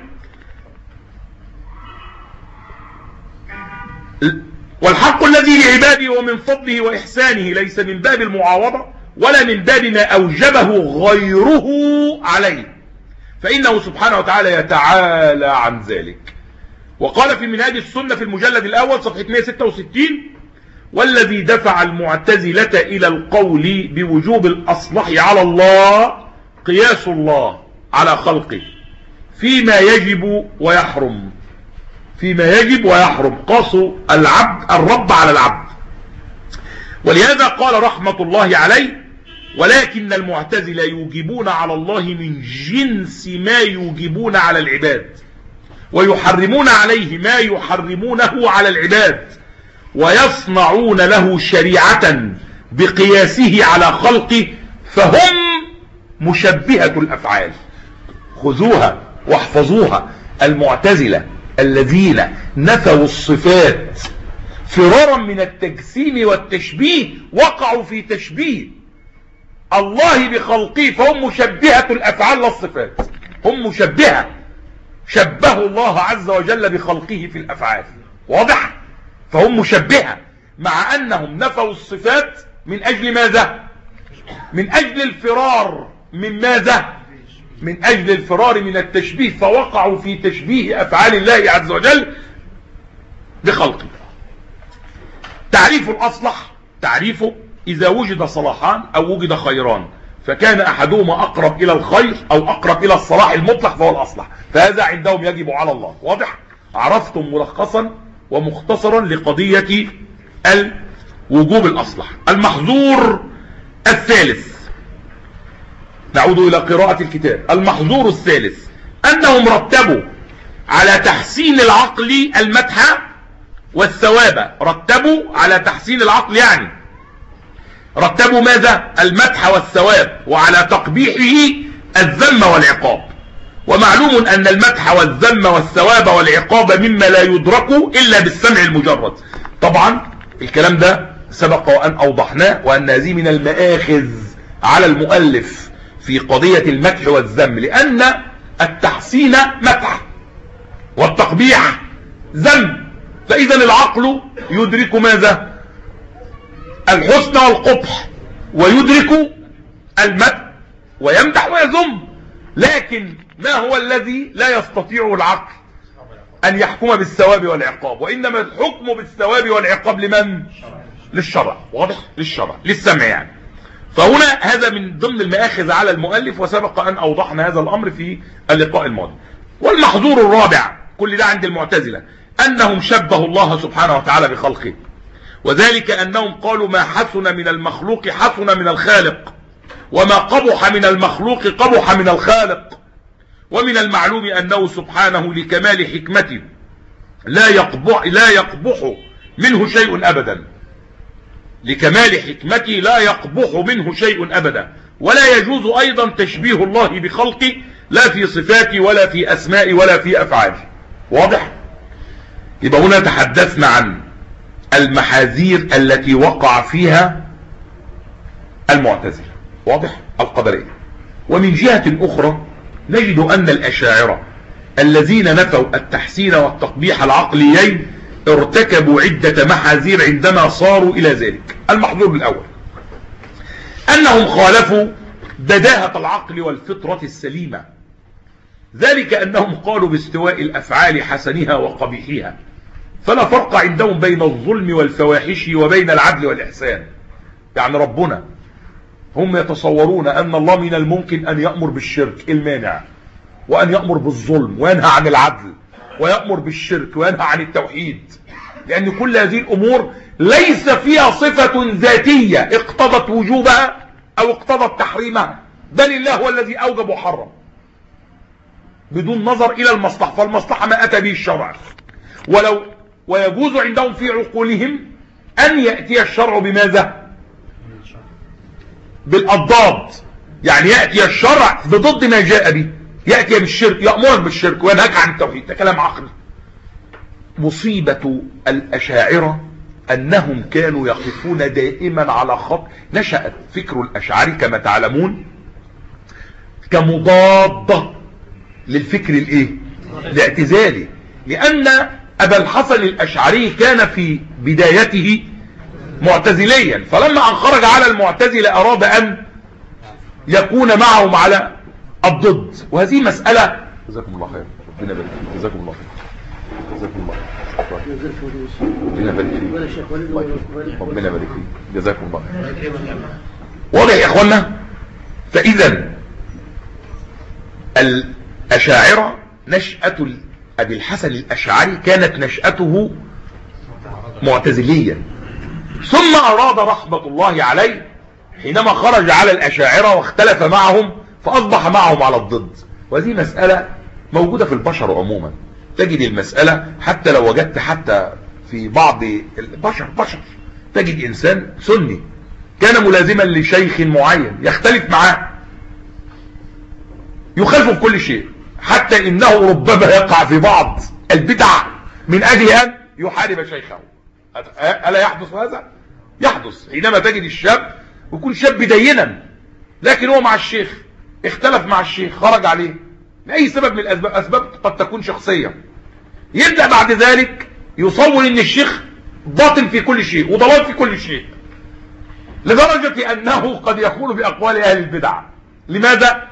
والحق الذي لعباده ومن فضله وإحسانه ليس من باب المعاوضة ولا من باب ما أوجبه غيره عليه، فإنه سبحانه وتعالى يتعالى عن ذلك. وقال في منهاج السنة في المجلد الأول صفحة مائة وستة وستين: والذي دفع المعتزلة إلى القول بوجوب الأصلح على الله قياس الله على خلقه فيما يجب ويحرم، فيما يجب ويحرم، قاسوا العبد الرب على العبد. ولهذا قال رحمة الله عليه: ولكن المعتزلة يوجبون على الله من جنس ما يوجبون على العباد، ويحرمون عليه ما يحرمونه على العباد، ويصنعون له شريعة بقياسه على خلقه، فهم مشبهة الأفعال. خذوها واحفظوها. المعتزلة الذين نفوا الصفات فرارا من التجسيم والتشبيه وقعوا في تشبيه الله بخلقه، فهم مشبهة الأفعال لا الصفات، هم مشبهة، شبهوا الله عز وجل بخلقه في الأفعال. واضح؟ فهم مشبهة، مع أنهم نفوا الصفات من أجل ماذا؟ من أجل الفرار من ماذا؟ من أجل الفرار من التشبيه، فوقعوا في تشبيه أفعال الله عز وجل بخلقه. تعريف الأصلح تعريفه: إذا وجد صلاحان أو وجد خيران فكان أحدهما أقرب إلى الخير أو أقرب إلى الصلاح المطلق فهو الأصلح، فهذا عندهم يجب على الله. واضح؟ عرفتم ملخصا ومختصرا لقضية الوجوب الأصلح. المحظور الثالث، نعود إلى قراءة الكتاب. المحظور الثالث أنهم رتبوا على تحسين العقل المدح والثواب. رتبوا على تحسين العقل يعني رتبوا ماذا؟ المدح والثواب، وعلى تقبيحه الذم والعقاب. ومعلوم أن المدح والذم والثواب والعقاب مما لا يدرك إلا بالسمع المجرد. طبعا الكلام ده سبق وأن أوضحناه، وأن هذه من المآخذ على المؤلف في قضية المدح والذم، لأن التحسين مدح والتقبيح ذم، فإذا العقل يدرك ماذا؟ الحسن والقبح، ويدرك المدح ويمدح ويذم. لكن ما هو الذي لا يستطيع العقل؟ أن يحكم بالثواب والعقاب، وإنما الحكم بالثواب والعقاب لمن؟ للشرع. واضح؟ للشرع، للسمع يعني. فهنا هذا من ضمن المآخذ على المؤلف، وسبق أن أوضحنا هذا الأمر في اللقاء الماضي. والمحظور الرابع، كل ده عند المعتزلة، أنهم شبهوا الله سبحانه وتعالى بخلقه، وذلك أنهم قالوا ما حسن من المخلوق حسن من الخالق، وما قبح من المخلوق قبح من الخالق. ومن المعلوم أنه سبحانه لكمال حكمته لا يقبح, لا يقبح منه شيء أبدا، لكمال حكمته لا يقبح منه شيء أبدا، ولا يجوز أيضا تشبيه الله بخلقه، لا في صفاته ولا في أسمائه ولا في أفعاله. واضح؟ يبقى هنا تحدثنا عن المحاذير التي وقع فيها المعتزلة، واضح؟ القدرية. ومن جهة أخرى نجد أن الأشاعرة الذين نفوا التحسين والتقبيح العقليين ارتكبوا عدة محاذير عندما صاروا إلى ذلك. المحظور الأول أنهم خالفوا بداهة العقل والفطرة السليمة، ذلك أنهم قالوا باستواء الأفعال حسنها وقبيحها، فلا فرق عندهم بين الظلم والفواحش وبين العدل والإحسان. يعني ربنا هم يتصورون أن الله من الممكن أن يأمر بالشرك المانع، وأن يأمر بالظلم وينهى عن العدل، ويأمر بالشرك وينهى عن التوحيد، لأن كل هذه الأمور ليس فيها صفة ذاتية اقتضت وجوبها أو اقتضت تحريمها، بل الله هو الذي أوجب وحرم بدون نظر إلى المصلحة، فالمصلحة ما أتى به الشرع. ولو ويجوز عندهم في عقولهم أن يأتي الشرع بماذا؟ بالأضداد، يعني يأتي الشرع بضد ما جاء به، يأتي بالشرك، يأمرك بالشرك وينهاك عن التوحيد. ده كلام عقلي. مصيبة الأشاعرة أنهم كانوا يقفون دائما على خط. نشأت فكر الأشعري كما تعلمون كمضادة للفكر الايه؟ الاعتزالي، لأن أبا الحسن الأشعري كان في بدايته معتزليا، فلما أن خرج على المعتزلة أراد أن يكون معهم على الضد، وهذه مسألة. جزاكم الله خير، ربنا يبارك فيك، جزاكم الله خير، جزاكم الله خير، ربنا يبارك فيك، ربنا يبارك فيك، جزاكم الله خير. واضح يا اخوانا؟ فإذا الأشاعرة نشأة أبي الحسن الأشعري كانت نشأته معتزليا، ثم أراد رحمة الله عليه حينما خرج على الأشاعرة واختلف معهم فأصبح معهم على الضد. وهذه مسألة موجودة في البشر عموما، تجد المسألة حتى لو وجدت حتى في بعض البشر بشر تجد إنسان سني كان ملازما لشيخ معين يختلف معاه، يخالفه في كل شيء، حتى إنه ربما يقع في بعض البدع من أجل أن يحارب شيخه. ألا يحدث هذا؟ يحدث حينما تجد الشاب ويكون شاب دينا، لكن هو مع الشيخ اختلف مع الشيخ، خرج عليه لأي سبب من الأسباب، أسباب قد تكون شخصية، يبدأ بعد ذلك يصور ان الشيخ باطل في كل شيء وضلال في كل شيء، لدرجة أنه قد يقول بأقوال أهل البدع. لماذا؟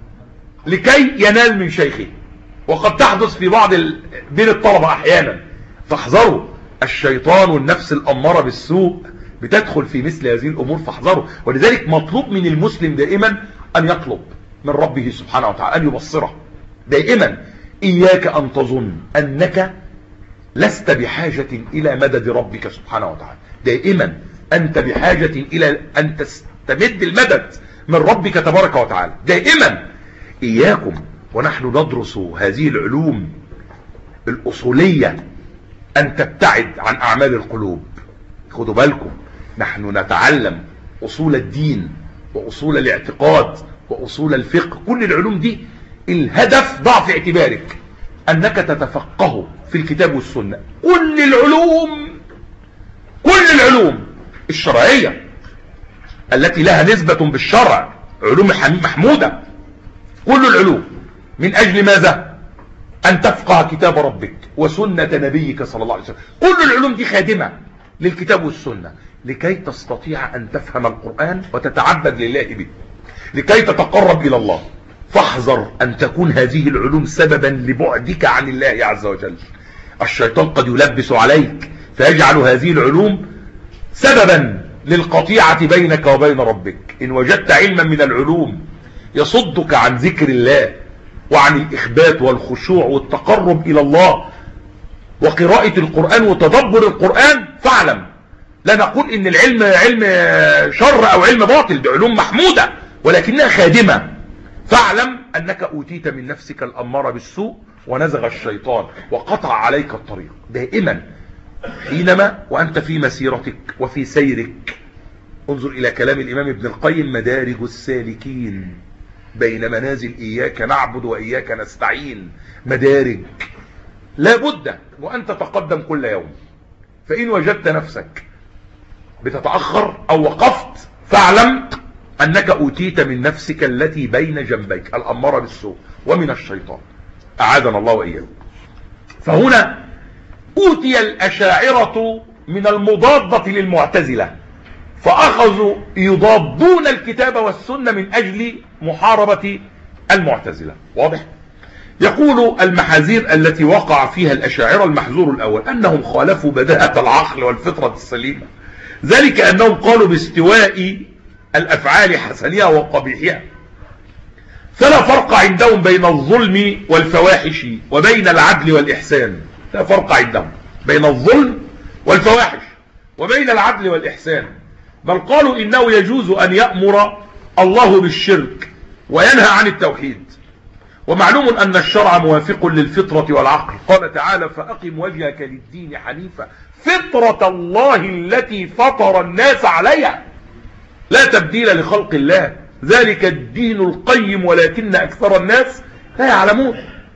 لكي ينال من شيخه. وقد تحدث في بعض ال... بين الطلبة أحيانا. فاحذروا، الشيطان والنفس الأمارة بالسوء بتدخل في مثل هذه الأمور، فاحذروا. ولذلك مطلوب من المسلم دائما أن يطلب من ربه سبحانه وتعالى أن يبصره دائما. إياك أن تظن أنك لست بحاجة إلى مدد ربك سبحانه وتعالى، دائما أنت بحاجة إلى أن تستمد المدد من ربك تبارك وتعالى دائما. إياكم ونحن ندرس هذه العلوم الأصولية أن تبتعد عن أعمال القلوب. خدوا بالكم، نحن نتعلم أصول الدين وأصول الاعتقاد وأصول الفقه، كل العلوم دي الهدف ضع في اعتبارك أنك تتفقه في الكتاب والسنة. كل العلوم كل العلوم الشرعية التي لها نسبة بالشرع علوم محمودة، كل العلوم من أجل ماذا؟ أن تفقه كتاب ربك وسنة نبيك صلى الله عليه وسلم. كل العلوم دي خادمة للكتاب والسنة لكي تستطيع أن تفهم القرآن وتتعبد لله به، لكي تتقرب إلى الله. فاحذر أن تكون هذه العلوم سببا لبعدك عن الله عز وجل، الشيطان قد يلبس عليك فيجعل هذه العلوم سببا للقطيعة بينك وبين ربك. إن وجدت علما من العلوم يصدك عن ذكر الله وعن الإخبات والخشوع والتقرب إلى الله وقراءة القرآن وتدبر القرآن فاعلم. لا نقول إن العلم علم شر أو علم باطل، دي علوم محمودة ولكنها خادمة. فاعلم أنك أوتيت من نفسك الأمارة بالسوء ونزغ الشيطان وقطع عليك الطريق. دائما حينما وأنت في مسيرتك وفي سيرك انظر إلى كلام الإمام ابن القيم: مدارج السالكين بين منازل إياك نعبد وإياك نستعين. مدارج لا بد وأن تتقدم كل يوم، فإن وجدت نفسك بتتأخر أو وقفت فاعلم أنك أوتيت من نفسك التي بين جنبيك الأمارة بالسوء ومن الشيطان، أعاذنا الله وإياكم. فهنا أوتي الأشاعرة من المضادة للمعتزلة، فأخذوا يضادون الكتاب والسنة من أجل محاربة المعتزلة. واضح؟ يقول المحاذير التي وقع فيها الأشاعرة: المحذور الأول أنهم خالفوا بداهة العقل والفطرة السليمة، ذلك أنهم قالوا باستواء الأفعال حسنها وقبيحها، فلا فرق عندهم بين الظلم والفواحش وبين العدل والإحسان. لا فرق عندهم بين الظلم والفواحش وبين العدل والإحسان، بل قالوا إنه يجوز أن يأمر الله بالشرك وينهى عن التوحيد، ومعلوم أن الشرع موافق للفطرة والعقل. قال تعالى: فأقم وجهك للدين حنيفا فطرة الله التي فطر الناس عليها لا تبديل لخلق الله ذلك الدين القيم ولكن أكثر الناس لا يعلمون.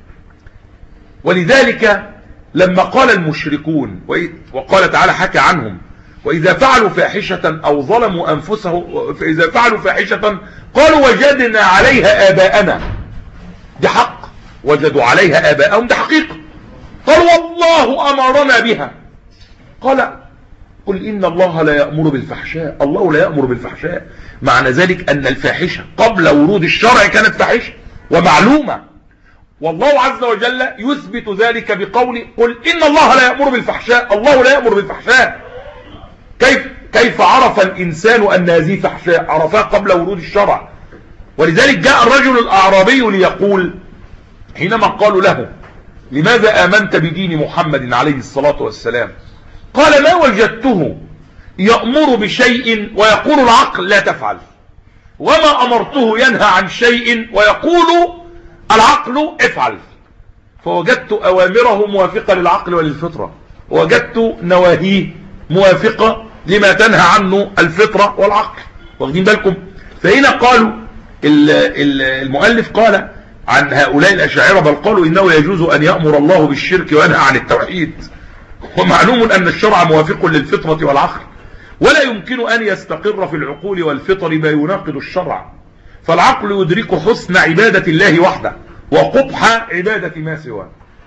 ولذلك لما قال المشركون وقال تعالى حكى عنهم: وإذا فعلوا فاحشة أو ظلموا أنفسهم فإذا فعلوا فاحشة قالوا وجدنا عليها آباءنا. دي حق، وجدوا عليها آباءهم، دي حقيقة. قالوا والله أمرنا بها. قال: قل إن الله لا يأمر بالفحشاء. الله لا يأمر بالفحشاء، معنى ذلك أن الفاحشة قبل ورود الشرع كانت فاحشة ومعلومة، والله عز وجل يثبت ذلك بقوله: قل إن الله لا يأمر بالفحشاء. الله لا يأمر بالفحشاء. كيف كيف عرف الإنسان أن هذه فحشاء؟ عرفها قبل ورود الشرع. ولذلك جاء الرجل الأعرابي ليقول حينما قالوا له: لماذا آمنت بدين محمد عليه الصلاة والسلام؟ قال: ما وجدته يأمر بشيء ويقول العقل لا تفعل، وما أمرته ينهى عن شيء ويقول العقل افعل. فوجدت أوامره موافقة للعقل وللفطرة، ووجدت نواهيه موافقة لما تنهى عنه الفطرة والعقل. واخدين بالكم؟ فهنا قالوا المؤلف قال عن هؤلاء الأشاعرة: بل قالوا إنه يجوز أن يأمر الله بالشرك وينهى عن التوحيد، ومعلوم أن الشرع موافق للفطرة والعقل، ولا يمكن أن يستقر في العقول والفطر ما يناقض الشرع، فالعقل يدرك حسن عبادة الله وحده وقبح عبادة ما سواه.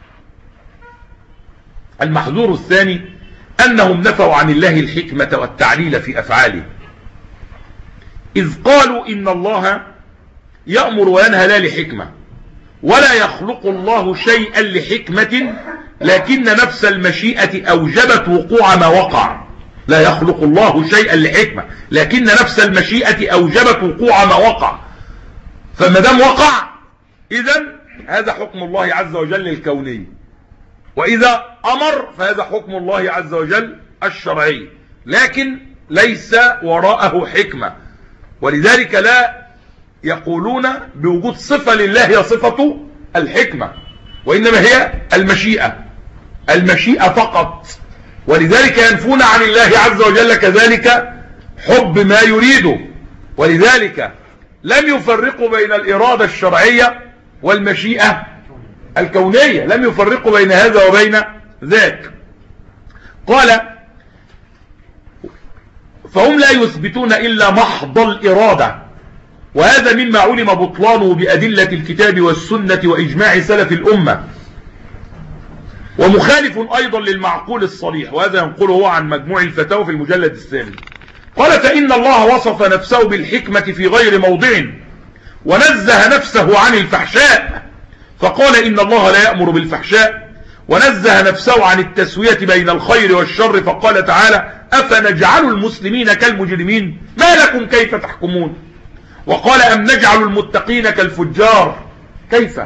المحذور الثاني أنهم نفوا عن الله الحكمة والتعليل في أفعاله، إذ قالوا إن الله يأمر وينهى لا لحكمة، ولا يخلق الله شيئا لحكمة، لكن نفس المشيئة أوجبت وقوع ما وقع. لا يخلق الله شيئا لحكمة، لكن نفس المشيئة أوجبت وقوع ما وقع. فما دام وقع إذن هذا حكم الله عز وجل الكوني، وإذا أمر فهذا حكم الله عز وجل الشرعي، لكن ليس وراءه حكمة. ولذلك لا يقولون بوجود صفة لله هي صفة الحكمة، وإنما هي المشيئة المشيئة فقط. ولذلك ينفون عن الله عز وجل كذلك حب ما يريده، ولذلك لم يفرقوا بين الإرادة الشرعية والمشيئة الكونية، لم يفرقوا بين هذا وبين ذاك. قال: فهم لا يثبتون إلا محض الإرادة، وهذا مما علم بطلانه بأدلة الكتاب والسنة وإجماع سلف الأمة، ومخالف أيضا للمعقول الصريح، وهذا ينقله عن مجموع الفتاوى في المجلد الثاني. قال: فإن الله وصف نفسه بالحكمة في غير موضع، ونزه نفسه عن الفحشاء، فقال: إن الله لا يأمر بالفحشاء، ونزه نفسه عن التسوية بين الخير والشر، فقال تعالى: أفنجعل المسلمين كالمجرمين ما لكم كيف تحكمون. وقال: أم نجعل المتقين كالفجار كيف.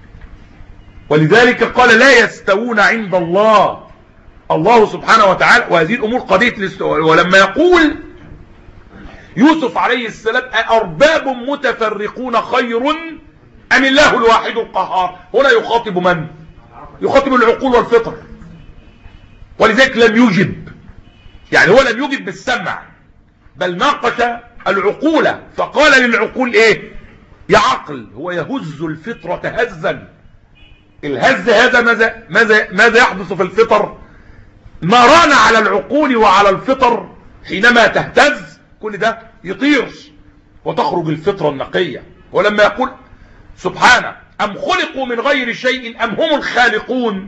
ولذلك قال: لا يستوون عند الله، الله سبحانه وتعالى. وهذه الأمور قضية الاستواء. ولما يقول يوسف عليه السلام: أأرباب متفرقون خير أم الله الواحد القهار، هنا يخاطب من؟ يخاطب العقول والفطر. ولذلك لم يجب، يعني هو لم يجب بالسمع، بل ناقش العقول، فقال للعقول ايه؟ يا عقل، هو يهز الفطرة هزا. الهز هذا ماذا, ماذا, ماذا يحدث في الفطر؟ ما ران على العقول وعلى الفطر حينما تهتز كل ده يطير وتخرج الفطرة النقية. ولما يقول سبحانه: أم خلقوا من غير شيء أم هم الخالقون،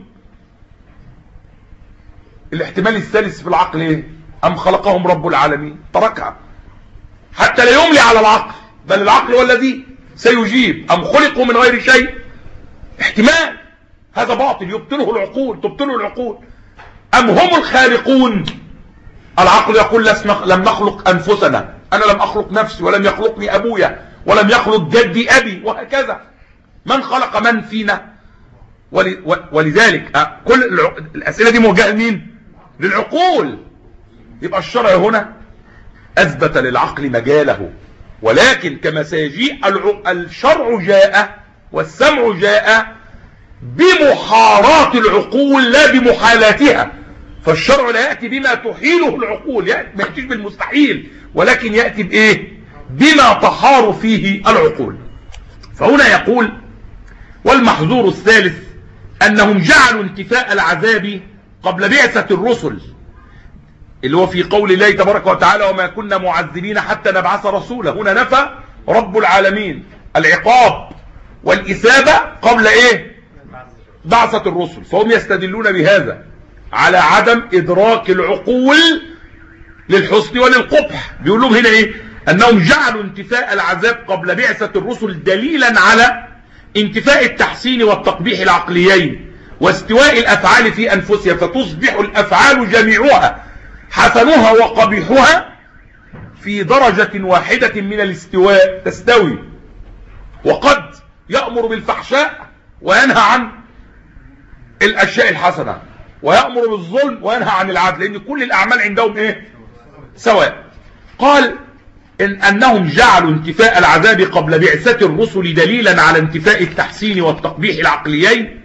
الاحتمال الثالث في العقل ايه؟ أم خلقهم رب العالمين، تركها حتى لا يملي على العقل، بل العقل هو الذي سيجيب. أم خلقوا من غير شيء، احتمال هذا باطل يبطله العقول، تبطله العقول. أم هم الخالقون، العقل يقول: لم نخلق أنفسنا، أنا لم أخلق نفسي، ولم يخلقني أبويا، ولم يخلق جدي أبي، وهكذا. من خلق من فينا؟ ولذلك كل الأسئلة دي موجهة لمين؟ للعقول. يبقى الشرع هنا أثبت للعقل مجاله، ولكن كما سيجيء الشرع جاء والسمع جاء بمحارات العقول لا بمحالاتها. فالشرع لا يأتي بما تحيله العقول، ما يأتيش بالمستحيل، ولكن يأتي بإيه؟ بما تحار فيه العقول. فهنا يقول: والمحظور الثالث أنهم جعلوا انتفاء العذاب قبل بعثة الرسل، اللي هو في قول الله تبارك وتعالى: وما كنا معذبين حتى نبعث رسولا. هنا نفى رب العالمين العقاب والإثابة قبل ايه؟ بعثة الرسل. فهم يستدلون بهذا على عدم إدراك العقول للحسن وللقبح. بيقول لهم هنا ايه؟ أنهم جعلوا انتفاء العذاب قبل بعثة الرسل دليلا على انتفاء التحسين والتقبيح العقليين واستواء الأفعال في أنفسها، فتصبح الأفعال جميعها حسنها وقبيحها في درجة واحدة من الاستواء، تستوي. وقد يأمر بالفحشاء وينهى عن الأشياء الحسنة، ويأمر بالظلم وينهى عن العدل، لأن كل الأعمال عندهم إيه؟ سواء. قال إن أنهم جعلوا انتفاء العذاب قبل بعثة الرسل دليلا على انتفاء التحسين والتقبيح العقليين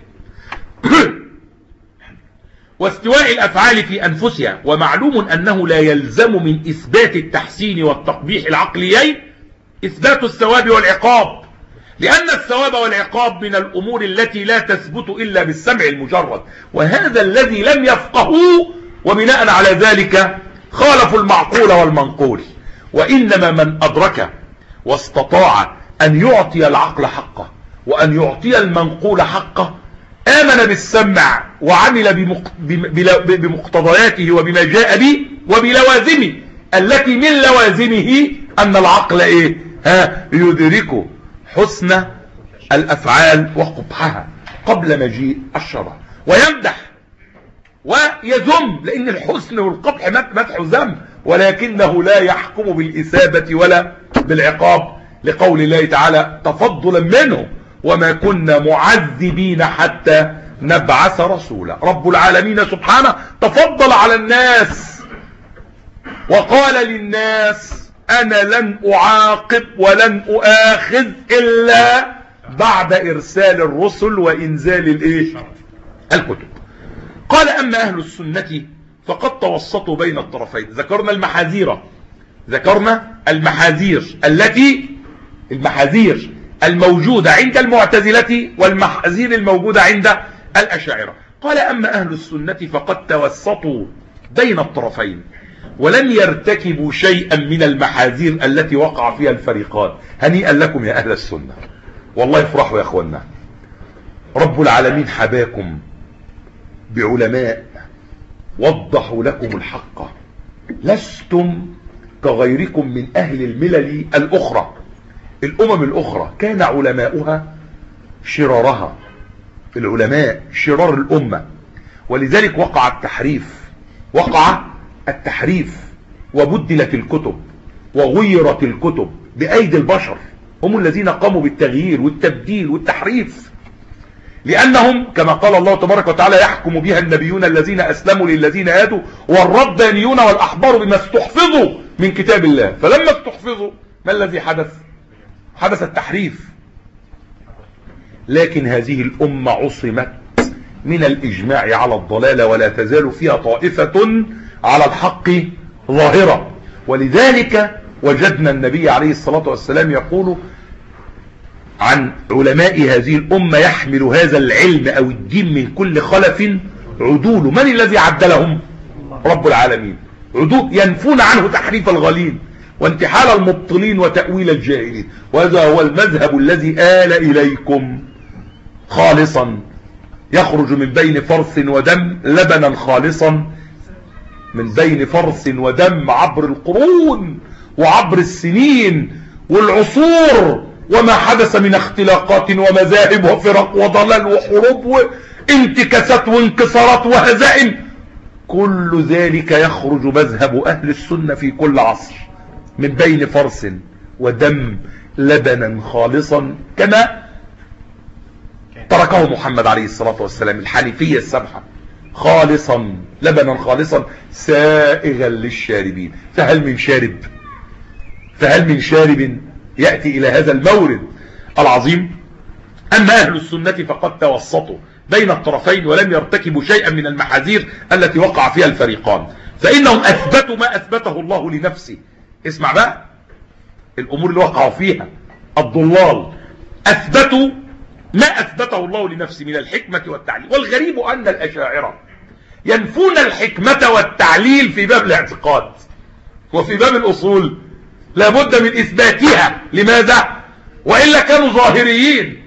واستواء الأفعال في أنفسها. ومعلوم أنه لا يلزم من إثبات التحسين والتقبيح العقليين إثبات الثواب والعقاب، لأن الثواب والعقاب من الأمور التي لا تثبت إلا بالسمع المجرد، وهذا الذي لم يفقهوه، وبناء على ذلك خالفوا المعقول والمنقول. وإنما من أدرك واستطاع أن يعطي العقل حقه وأن يعطي المنقول حقه آمن بالسمع وعمل بمقتضياته وبما جاء به وبلوازمه، التي من لوازمه أن العقل إيه؟ ها يدرك حسن الأفعال وقبحها قبل مجيء الشرع، ويمدح ويذم، لأن الحسن والقبح مدح ذم، ولكنه لا يحكم بالإثابة ولا بالعقاب، لقول الله تعالى تفضلا منه: وما كنا معذبين حتى نبعث رسولا. رب العالمين سبحانه تفضل على الناس وقال للناس: أنا لن أعاقب ولن أؤاخذ إلا بعد إرسال الرسل وإنزال الإيه؟ الكتب. قال: أما أهل السنة فقد توسطوا بين الطرفين. ذكرنا المحاذير ذكرنا المحاذير التي المحاذير الموجودة عند المعتزلة والمحاذير الموجودة عند الأشاعرة. قال: أما أهل السنة فقد توسطوا بين الطرفين ولم يرتكبوا شيئا من المحاذير التي وقع فيها الفريقان. هنيئا لكم يا أهل السنة، والله افرحوا يا أخوانا. رب العالمين حباكم بعلماء وضحوا لكم الحق، لستم كغيركم من أهل الملل الأخرى. الأمم الأخرى كان علماؤها شرارها، العلماء شرار الأمة، ولذلك وقع التحريف وقع التحريف وبدلت الكتب وغيرت الكتب بأيدي البشر، هم الذين قاموا بالتغيير والتبديل والتحريف، لأنهم كما قال الله تبارك وتعالى يحكم بها النبيون الذين أسلموا للذين هادوا والربانيون والأحبار بما استحفظوا من كتاب الله. فلما استحفظوا ما الذي حدث؟ حدث التحريف. لكن هذه الأمة عصمت من الإجماع على الضلالة، ولا تزال فيها طائفة على الحق ظاهرة. ولذلك وجدنا النبي عليه الصلاة والسلام يقول عن علماء هذه الأمة يحمل هذا العلم أو الدين من كل خلف عدول. من الذي عدلهم؟ رب العالمين. عدول ينفون عنه تحريف الغالين وانتحال المبطلين وتأويل الجاهلين. وهذا هو المذهب الذي آل إليكم خالصا يخرج من بين فرث ودم لبنا خالصا، من بين فرث ودم عبر القرون وعبر السنين والعصور، وما حدث من اختلاقات ومذاهب وفرق وضلال وحروب وانتكاسات وانكسارات وهزائم، كل ذلك يخرج مذهب أهل السنة في كل عصر من بين فرث ودم لبنا خالصا، كما تركه محمد عليه الصلاة والسلام، الحنيفية السمحة، خالصا لبنا خالصا سائغا للشاربين. فهل من شارب فهل من شارب يأتي إلى هذا المورد العظيم؟ أما أهل السنة فقد توسطوا بين الطرفين ولم يرتكبوا شيئا من المحاذير التي وقع فيها الفريقان، فإنهم أثبتوا ما أثبته الله لنفسه. اسمع بقى الأمور اللي وقعوا فيها الضلال، أثبتوا ما أثبته الله لنفسه من الحكمة والتعليل. والغريب أن الأشاعرة ينفون الحكمة والتعليل في باب الاعتقاد، وفي باب الأصول لابد من إثباتها. لماذا؟ وإلا كانوا ظاهريين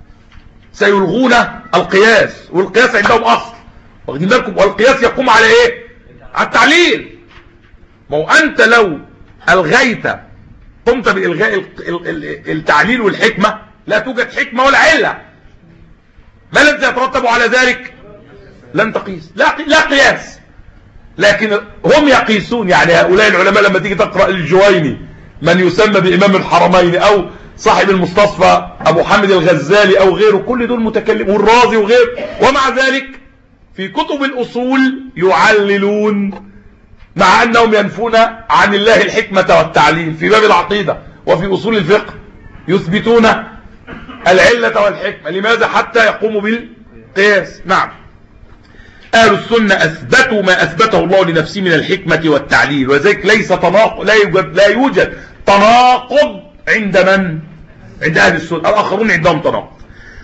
سيلغون القياس، والقياس عندهم أصل، واخدين بالكم؟ والقياس يقوم على إيه؟ على التعليل. ما هو أنت لو ألغيت قمت بإلغاء التعليل والحكمة لا توجد حكمة ولا علة. ما الذي يترتب على ذلك؟ لن تقيس، لا لا قياس. لكن هم يقيسون، يعني هؤلاء العلماء لما تيجي تقرأ الجويني من يسمى بإمام الحرمين أو صاحب المستصفى أبو حامد الغزالي أو غيره، كل دول متكلم، والرازي وغيره، ومع ذلك في كتب الأصول يعللون مع أنهم ينفون عن الله الحكمة والتعليل. في باب العقيدة وفي أصول الفقه يثبتون العلة والحكمة. لماذا؟ حتى يقوموا بالقياس. نعم، أهل السنة أثبتوا ما أثبته الله لنفسه من الحكمة والتعليل، وذلك ليس تناقض، لا يوجد لا يوجد تناقض عند من؟ عند أهل السنة. الآخرون عندهم تناقض.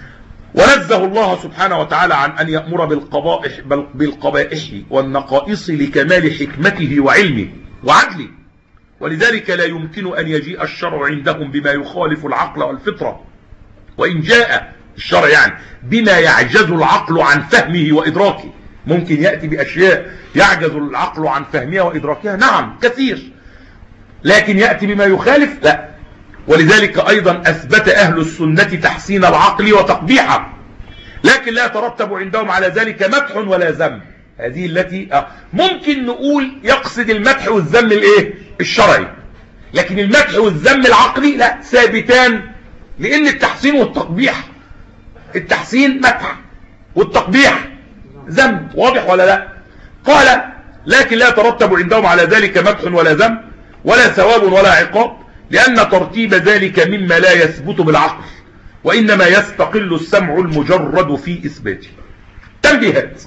ونزه الله سبحانه وتعالى عن أن يأمر بالقبائح بالقبائح والنقائص لكمال حكمته وعلمه وعدله، ولذلك لا يمكن أن يجيء الشرع عندهم بما يخالف العقل والفطرة، وإن جاء الشرع يعني بما يعجز العقل عن فهمه وإدراكه. ممكن يأتي بأشياء يعجز العقل عن فهمها وإدراكها، نعم كثير، لكن يأتي بما يخالف لا. ولذلك أيضا أثبت أهل السنة تحسين العقل وتقبيحه، لكن لا يترتب عندهم على ذلك مدح ولا ذم. هذه التي ممكن نقول يقصد المدح والذم الايه؟ الشرعي، لكن المدح والذم العقلي لا، ثابتان، لأن التحسين والتقبيح، التحسين مدح والتقبيح ذم، واضح ولا لا؟ قال لكن لا يترتب عندهم على ذلك مدح ولا ذم ولا ثواب ولا عقاب، لأن ترتيب ذلك مما لا يثبت بالعقل، وإنما يستقل السمع المجرد في إثباته. تنبيهات: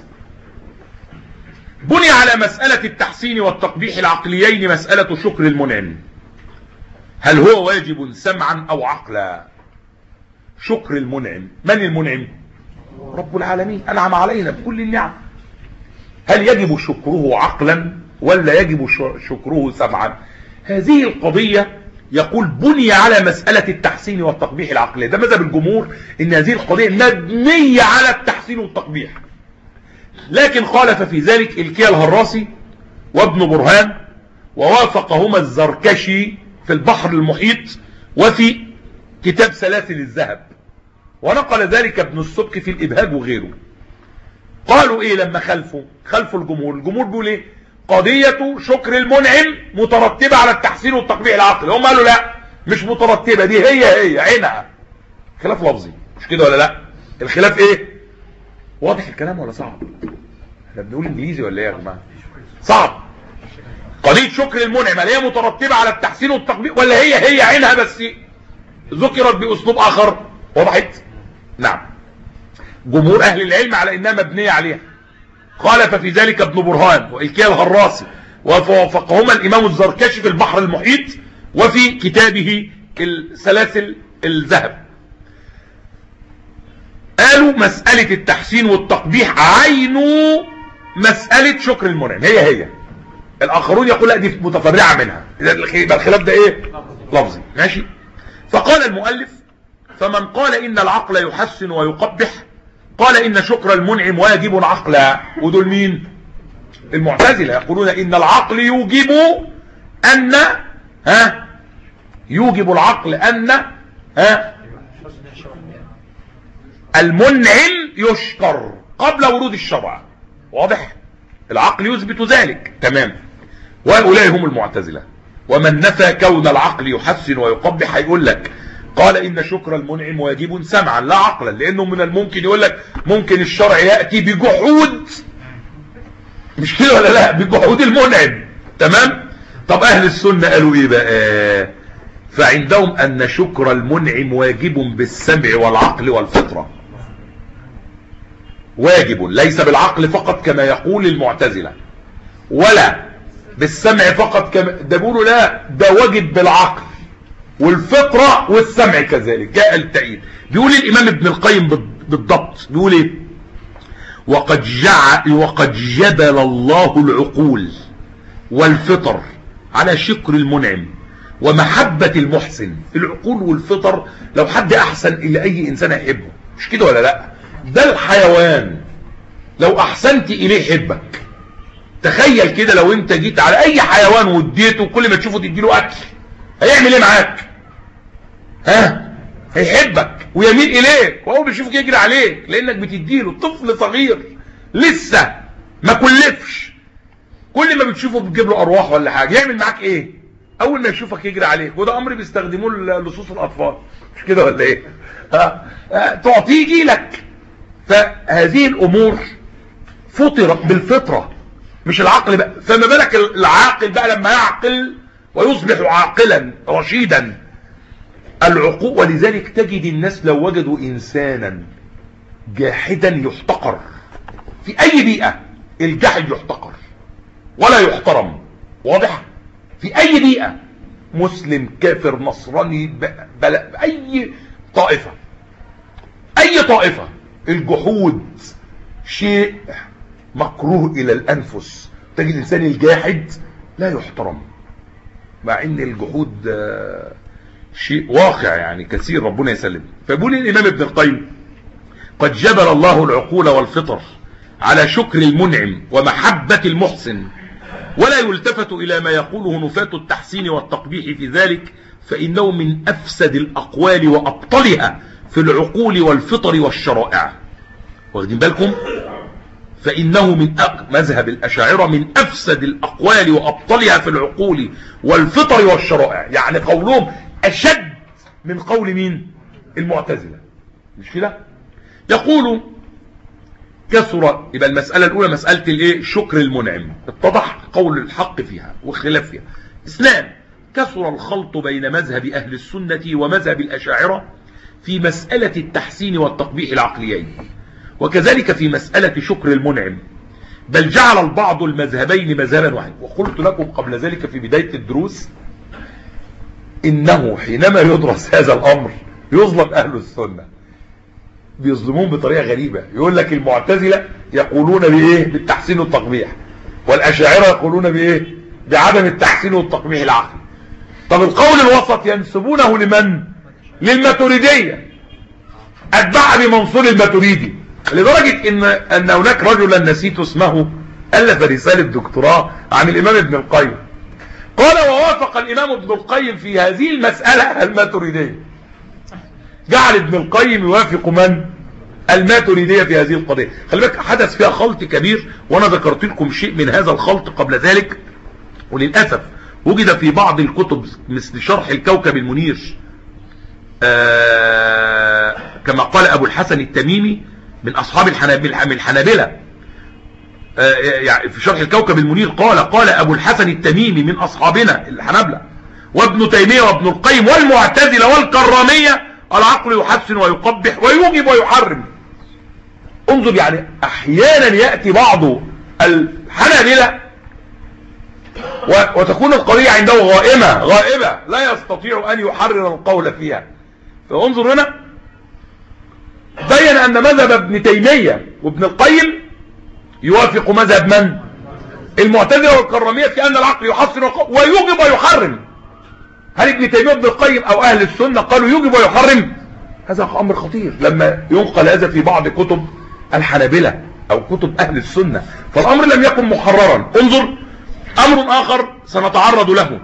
بني على مسألة التحسين والتقبيح العقليين مسألة شكر المنعم. هل هو واجب سمعا أو عقلا؟ شكر المنعم، من المنعم؟ رب العالمين، أنعم علينا بكل النعم. هل يجب شكره عقلا ولا يجب شكره سمعا؟ هذه القضية يقول بني على مسألة التحسين والتقبيح العقلية. ده مذهب الجمهور ان هذه القضية مبنية على التحسين والتقبيح، لكن خالف في ذلك الكيا الهراسي وابن برهان، ووافقهما الزركشي في البحر المحيط وفي كتاب سلاسل الذهب، ونقل ذلك ابن السبكي في الإبهاج وغيره. قالوا ايه لما خلفوا خلفوا الجمهور؟ الجمهور بيقول ايه؟ قضية شكر المنعم مترتبة على التحسين والتقبيح العقلي. هم قالوا لا مش مترتبة، دي هي هي عينها. خلاف لفظي مش كده ولا لا؟ الخلاف ايه؟ واضح الكلام ولا صعب؟ احنا بنقول انجليزي ولا ايه يا جماعه؟ صعب. قضية شكر المنعم هل هي مترتبة على التحسين والتقبيح ولا هي هي عينها بس ذكرت باسلوب اخر؟ وضحت؟ نعم. جمهور اهل العلم على انها مبنية عليها. خالف في ذلك ابن برهان والكيا الهراسي ووافقهما الامام الزركشي في البحر المحيط وفي كتابه السلاسل الذهب. قالوا مسألة التحسين والتقبيح عينه مسألة شكر المنعم، هي هي. الاخرون يقول لا دي متفرعة منها، يبقى الخلاف ده ايه؟ لفظي. ماشي. فقال المؤلف فمن قال ان العقل يحسن ويقبح قال ان شكر المنعم واجب عقلا. ودول مين؟ المعتزلة يقولون ان العقل يوجب ان ها يوجب العقل ان ها المنعم يشكر قبل ورود الشرع. واضح؟ العقل يثبت ذلك. تمام. وهؤلاء هم المعتزلة. ومن نفى كون العقل يحسن ويقبح هيقول لك قال ان شكر المنعم واجب سمعا لا عقلا، لانه من الممكن يقول لك ممكن الشرع يأتي بجحود، مش كده ولا لا؟ بجحود المنعم. تمام. طب اهل السنة قالوا ايه بقى؟ فعندهم ان شكر المنعم واجب بالسمع والعقل والفطرة. واجب ليس بالعقل فقط كما يقول المعتزلة، ولا بالسمع فقط كما ده بيقولوا، لا ده واجب بالعقل والفطرة والسمع كذلك. جاء التأييد. بيقول الامام ابن القيم بالضبط، بيقول ايه؟ وقد جعل وقد جبل الله العقول والفطر على شكر المنعم ومحبة المحسن. العقول والفطر لو حد احسن الى اي انسان يحبه، مش كده ولا لا؟ ده الحيوان لو احسنت اليه يحبك. تخيل كده لو انت جيت على اي حيوان واديته كل ما تشوفه تديله اكل هيعمل ايه معاك؟ ها؟ هيحبك ويميل اليك، وهو بيشوفك يجري عليك لانك بتديله. طفل صغير لسه ما كلفش، كل ما بتشوفه بتجيب له ارواح ولا حاجه يعمل معاك ايه؟ اول ما يشوفك يجري عليك. وده امر بيستخدموه لصوص الاطفال، مش كده ولا ايه؟ ها؟ تعطيه يجي لك. فهذه الامور فطرت بالفطره مش العقل بقى. فما بالك العاقل بقى لما يعقل ويصبح عاقلا رشيدا. العقول. ولذلك تجد الناس لو وجدوا انسانا جاحدا يحتقر في اي بيئة، الجاحد يحتقر ولا يحترم. واضح؟ في اي بيئة، مسلم كافر نصراني بل اي طائفة، اي طائفة، الجحود شيء مكروه الى الانفس. تجد الانسان الجاحد لا يحترم، مع ان الجحود شيء واقع يعني كثير، ربنا يسلم. فبيقول الامام ابن القيم قد جبل الله العقول والفطر على شكر المنعم ومحبة المحسن، ولا يلتفت الى ما يقوله نفاة التحسين والتقبيح في ذلك، فانه من افسد الاقوال وابطلها في العقول والفطر والشرائع. واخدين بالكم؟ فإنه من مذهب الأشاعرة من أفسد الأقوال وأبطلها في العقول والفطر والشرائع. يعني قولهم أشد من قول مين؟ المعتزلة، مش كده؟ يقول كثر. يبقى المسألة الأولى مسألة الايه؟ شكر المنعم، اتضح قول الحق فيها والخلاف فيها. اثنان، كثر الخلط بين مذهب أهل السنة ومذهب الأشاعرة في مسألة التحسين والتقبيح العقليين، وكذلك في مسألة شكر المنعم، بل جعل البعض المذهبين مذهبا واحد. وقلت لكم قبل ذلك في بداية الدروس إنه حينما يدرس هذا الأمر يظلم أهل السنة، بيظلمون بطريقة غريبة. يقول لك المعتزلة يقولون بإيه؟ بالتحسين والتقبيح، والأشاعرة يقولون بإيه؟ بعدم التحسين والتقبيح العقلي. طب القول الوسط ينسبونه لمن؟ للماتريدية، أتبع بمنصور الماتريدي، لدرجة إن, أن هناك رجلا نسيت اسمه ألف رسالة دكتوراه عن الإمام ابن القيم، قال ووافق الإمام ابن القيم في هذه المسألة الماتريدية. جعل ابن القيم يوافق من؟ الماتريدية في هذه القضية. خلي بالك حدث فيها خلط كبير، وانا ذكرت لكم شيء من هذا الخلط قبل ذلك، وللأسف وجد في بعض الكتب مثل شرح الكوكب المنير آه كما قال ابو الحسن التميمي من اصحاب الحنابلة من الحنابلة آه يعني في شرح الكوكب المنير قال قال ابو الحسن التميمي من اصحابنا الحنابلة وابن تيمية وابن القيم والمعتزلة والكرامية العقل يحسن ويقبح ويوجب ويحرم. انظر، يعني احيانا يأتي بعض الحنابلة وتكون القضية عنده غائمة غائبة لا يستطيع ان يحرر القول فيها. فانظر هنا بين ان مذهب ابن تيمية وابن القيم يوافق مذهب من؟ المعتزلة والكرامية في ان العقل يحسن ويوجب ويحرم. هل ابن تيمية وابن القيم او اهل السنة قالوا يوجب ويحرم؟ هذا امر خطير لما ينقل هذا في بعض كتب الحنابلة او كتب اهل السنة، فالامر لم يكن محررا. انظر امر اخر سنتعرض له،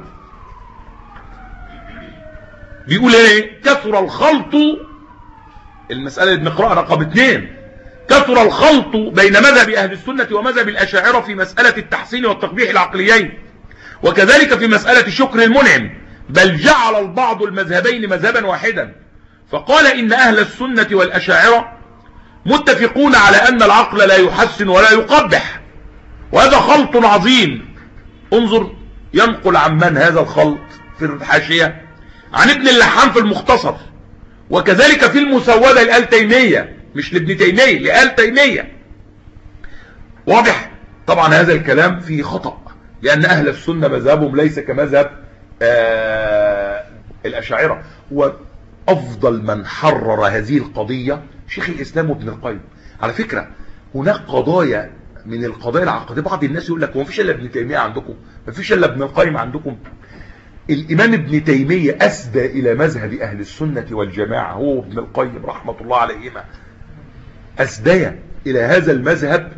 بيقول ايه؟ كثر الخلط، المسألة اللي بنقرأها رقم اثنين، كثر الخلط بين مذهب اهل السنة ومذهب الاشاعرة في مسألة التحسين والتقبيح العقليين، وكذلك في مسألة شكر المنعم، بل جعل البعض المذهبين مذهبا واحدا، فقال ان اهل السنة والاشاعرة متفقون على ان العقل لا يحسن ولا يقبح، وهذا خلط عظيم. انظر ينقل عن من هذا الخلط في الحاشية؟ عن ابن اللحام في المختصر، وكذلك في المسودة لآل تيمية، مش لابن تيمية، لآل تيمية. واضح؟ طبعا هذا الكلام فيه خطأ، لأن أهل السنة مذهبهم ليس كمذهب آه الأشاعرة. وأفضل من حرر هذه القضية شيخ الإسلام وابن القيم. على فكرة هناك قضايا من القضايا العقدية، بعض الناس يقول لك هو مفيش إلا ابن تيمية عندكم، مفيش إلا ابن القيم عندكم. الإمام ابن تيمية أسدى إلى مذهب أهل السنة والجماعة، هو وابن القيم رحمة الله عليهما أسدى إلى هذا المذهب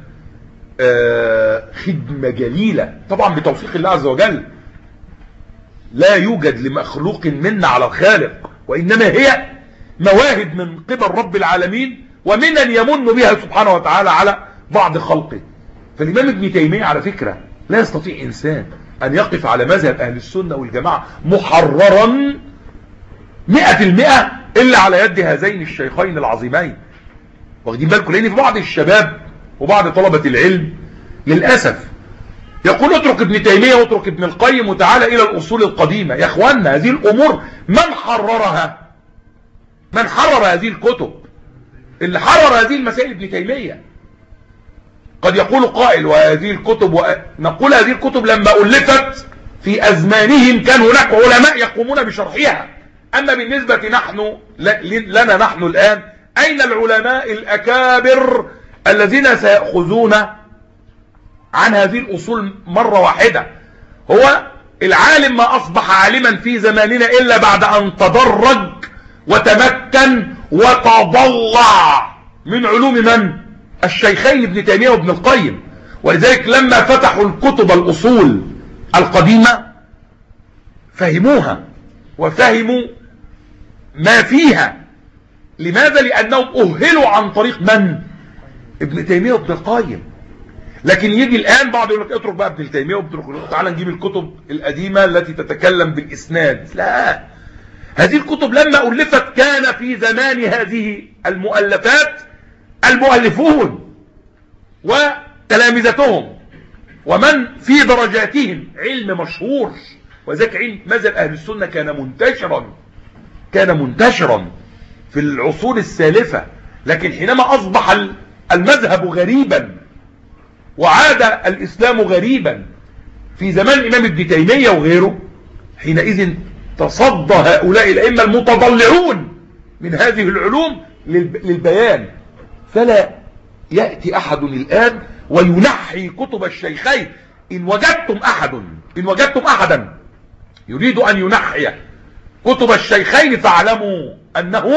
خدمة جليلة، طبعا بتوفيق الله عز وجل. لا يوجد لمخلوق منا على الخالق، وإنما هي مواهب من قبل رب العالمين ومنا يمن بها سبحانه وتعالى على بعض خلقه. فالإمام ابن تيمية على فكرة لا يستطيع إنسان أن يقف على مذهب أهل السنة والجماعة محررا مئة المئة إلا على يد هذين الشيخين العظيمين. واخدين بالكم؟ لأن في بعض الشباب وبعض طلبة العلم للأسف يقول اترك ابن تيمية واترك ابن القيم وتعالى إلى الأصول القديمة. يا أخوانا هذه الأمور من حررها؟ من حرر هذه الكتب؟ اللي حرر هذه المسائل ابن تيمية. قد يقول قائل وهذه الكتب، ونقول هذه الكتب لما ألفت في أزمانهم كان هناك علماء يقومون بشرحها، أما بالنسبة نحن لنا نحن الآن أين العلماء الأكابر الذين سيأخذون عن هذه الأصول مرة واحدة؟ هو العالم ما أصبح عالما في زماننا إلا بعد أن تدرج وتمكن وتضلع من علوم من؟ الشيخين ابن تيمية وابن القيم. ولذلك لما فتحوا الكتب الأصول القديمة فهموها وفهموا ما فيها. لماذا؟ لأنهم أهلوا عن طريق من؟ ابن تيمية وابن القيم. لكن يجي الآن بعض يقول لك اترك بقى ابن تيمية وابن القيم، تعال نجيب الكتب القديمة التي تتكلم بالإسناد. لا، هذه الكتب لما ألفت كان في زمان هذه المؤلفات المؤلفون وتلامذتهم ومن في درجاتهم علم مشهور، وذلك علم مذهب أهل السنة كان منتشرا كان منتشرا في العصور السالفة. لكن حينما أصبح المذهب غريبا وعاد الإسلام غريبا في زمان الإمام ابن تيمية وغيره، حينئذ تصدى هؤلاء الأئمة المتضلعون من هذه العلوم للبيان. فلا يأتي أحد الآن وينحي كتب الشيخين. إن وجدتم أحد إن وجدتم أحدا يريد أن ينحي كتب الشيخين فاعلموا أنه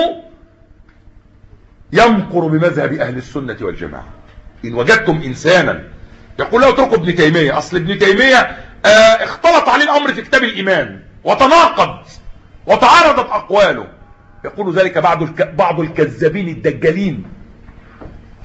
يمكر بمذهب أهل السنة والجماعة. إن وجدتم إنسانا يقول له اتركوا ابن تيمية، أصل ابن تيمية آه اختلط عليه الأمر في كتاب الإيمان وتناقض وتعارضت أقواله، يقول ذلك بعض الك... بعض الكذابين الدجالين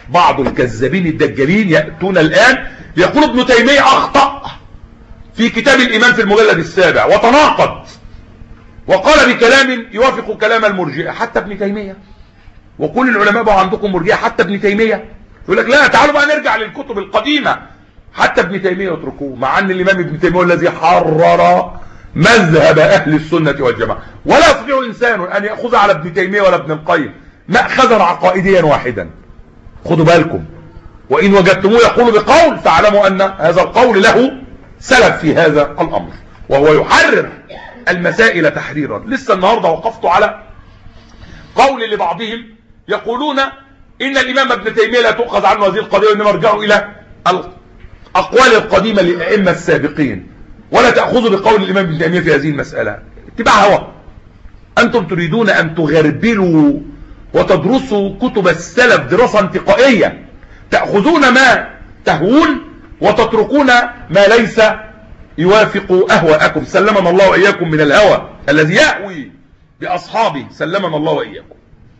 بعض الكذابين الدجالين يأتون الآن يقول ابن تيمية أخطأ في كتاب الإيمان في المجلد السابع وتناقض وقال بكلام يوافق كلام المرجئة. حتى ابن تيمية وكل العلماء بقى عندكم مرجئة، حتى ابن تيمية يقول لك لا تعالوا بقى نرجع للكتب القديمة، حتى ابن تيمية يتركوه، مع أن الإمام ابن تيمية الذي حرر مذهب أهل السنة والجماعة، ولا يستطيع إنسان أن يأخذ على ابن تيمية ولا ابن القيم مأخذا عقائديا واحدا. خدوا بالكم، وإن وجدتموه يقول بقول فاعلموا أن هذا القول له سلف في هذا الأمر، وهو يحرر المسائل تحريرا. لسه النهاردة وقفت على قول لبعضهم يقولون إن الإمام ابن تيمية لا تؤخذ عنه هذه القضية، وإنما ارجعوا إلى الأقوال القديمة للأئمة السابقين ولا تأخذوا بقول الإمام ابن تيمية في هذه المسألة. اتباع هوى. أنتم تريدون أن تغربلوا وتدرسوا كتب السلف دراسة انتقائية، تأخذون ما تهون وتتركون ما ليس يوافق أهواءكم. سلمنا الله وإياكم من الهوى الذي يأوي بأصحابه، سلمنا الله وإياكم.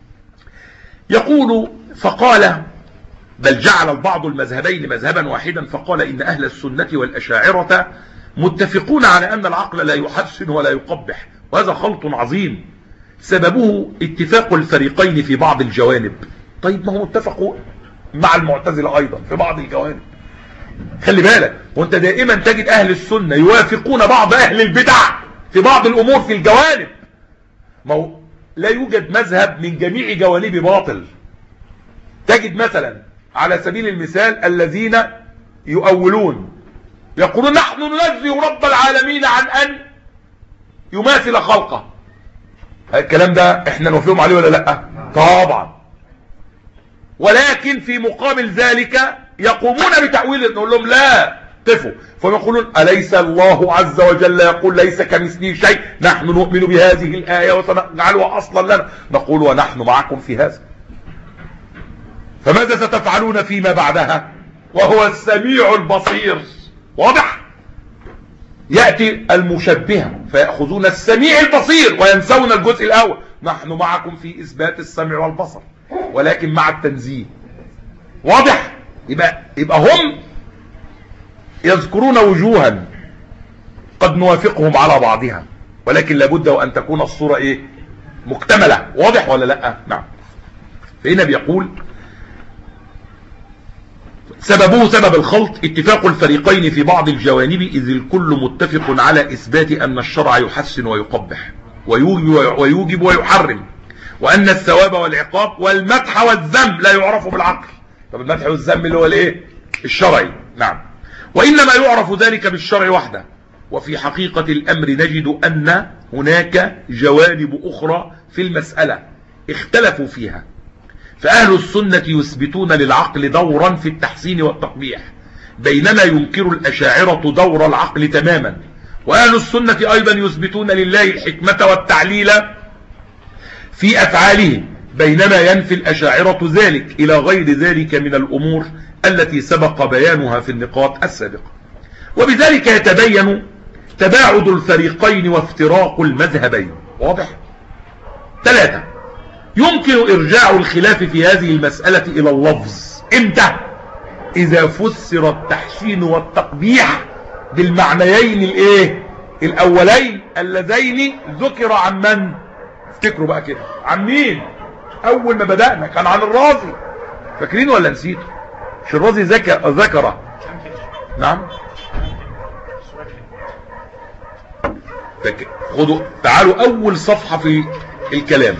يقول فقال بل جعل البعض المذهبين مذهبا واحدا، فقال إن أهل السنة والأشاعرة متفقون على أن العقل لا يحسن ولا يقبح، وهذا خلط عظيم سببه اتفاق الفريقين في بعض الجوانب. طيب ما هو اتفقوا مع المعتزلة أيضا في بعض الجوانب. خلي بالك، وانت دائما تجد أهل السنة يوافقون بعض أهل البدع في بعض الأمور في الجوانب. ما هو لا يوجد مذهب من جميع جوانب باطل. تجد مثلا على سبيل المثال الذين يؤولون يقولون نحن ننزه رب العالمين عن أن يماثل خلقه. الكلام ده احنا نوافقهم عليه ولا لا؟ طبعا. ولكن في مقابل ذلك يقومون بتأويل، نقول لهم لا قفوا، فيقولون أليس الله عز وجل يقول ليس كمثله شيء؟ نحن نؤمن بهذه الآية وسنجعلها أصلا لنا. نقول ونحن معكم في هذا، فماذا ستفعلون فيما بعدها وهو السميع البصير؟ واضح؟ يأتي المشبهة فيأخذون السميع البصير وينسون الجزء الأول. نحن معكم في إثبات السمع والبصر ولكن مع التنزيه. واضح؟ يبقى, يبقى هم يذكرون وجوها قد نوافقهم على بعضها، ولكن لابد وأن تكون الصورة إيه؟ مكتملة. واضح ولا لا؟ نعم. فهنا بيقول سببه سبب الخلط اتفاق الفريقين في بعض الجوانب، إذ الكل متفق على إثبات أن الشرع يحسن ويقبح ويوجب ويحرم، وأن الثواب والعقاب والمدح والذم لا يعرف بالعقل. طب المدح والذم اللي هو الايه؟ الشرعي. نعم. وإنما يعرف ذلك بالشرع وحده. وفي حقيقة الأمر نجد أن هناك جوانب أخرى في المسألة اختلفوا فيها. فأهل السنة يثبتون للعقل دورا في التحسين والتقبيح، بينما ينكر الأشاعرة دور العقل تماما. وأهل السنة أيضا يثبتون لله الحكمة والتعليل في أفعاله، بينما ينفي الأشاعرة ذلك إلى غير ذلك من الأمور التي سبق بيانها في النقاط السابقة. وبذلك يتبين تباعد الفريقين وافتراق المذهبين. واضح؟ ثلاثة، يمكن إرجاع الخلاف في هذه المسألة إلى اللفظ. إمتى؟ إذا فسر التحسين والتقبيح بالمعنيين الإيه؟ الأولين اللذين ذكر عن من؟ افتكروا بقى كده، عن مين؟ أول ما بدأنا كان عن الرازي، فاكرين ولا نسيتوا؟ مش الرازي ذكر ذكر نعم. خدوا تعالوا أول صفحة في الكلام.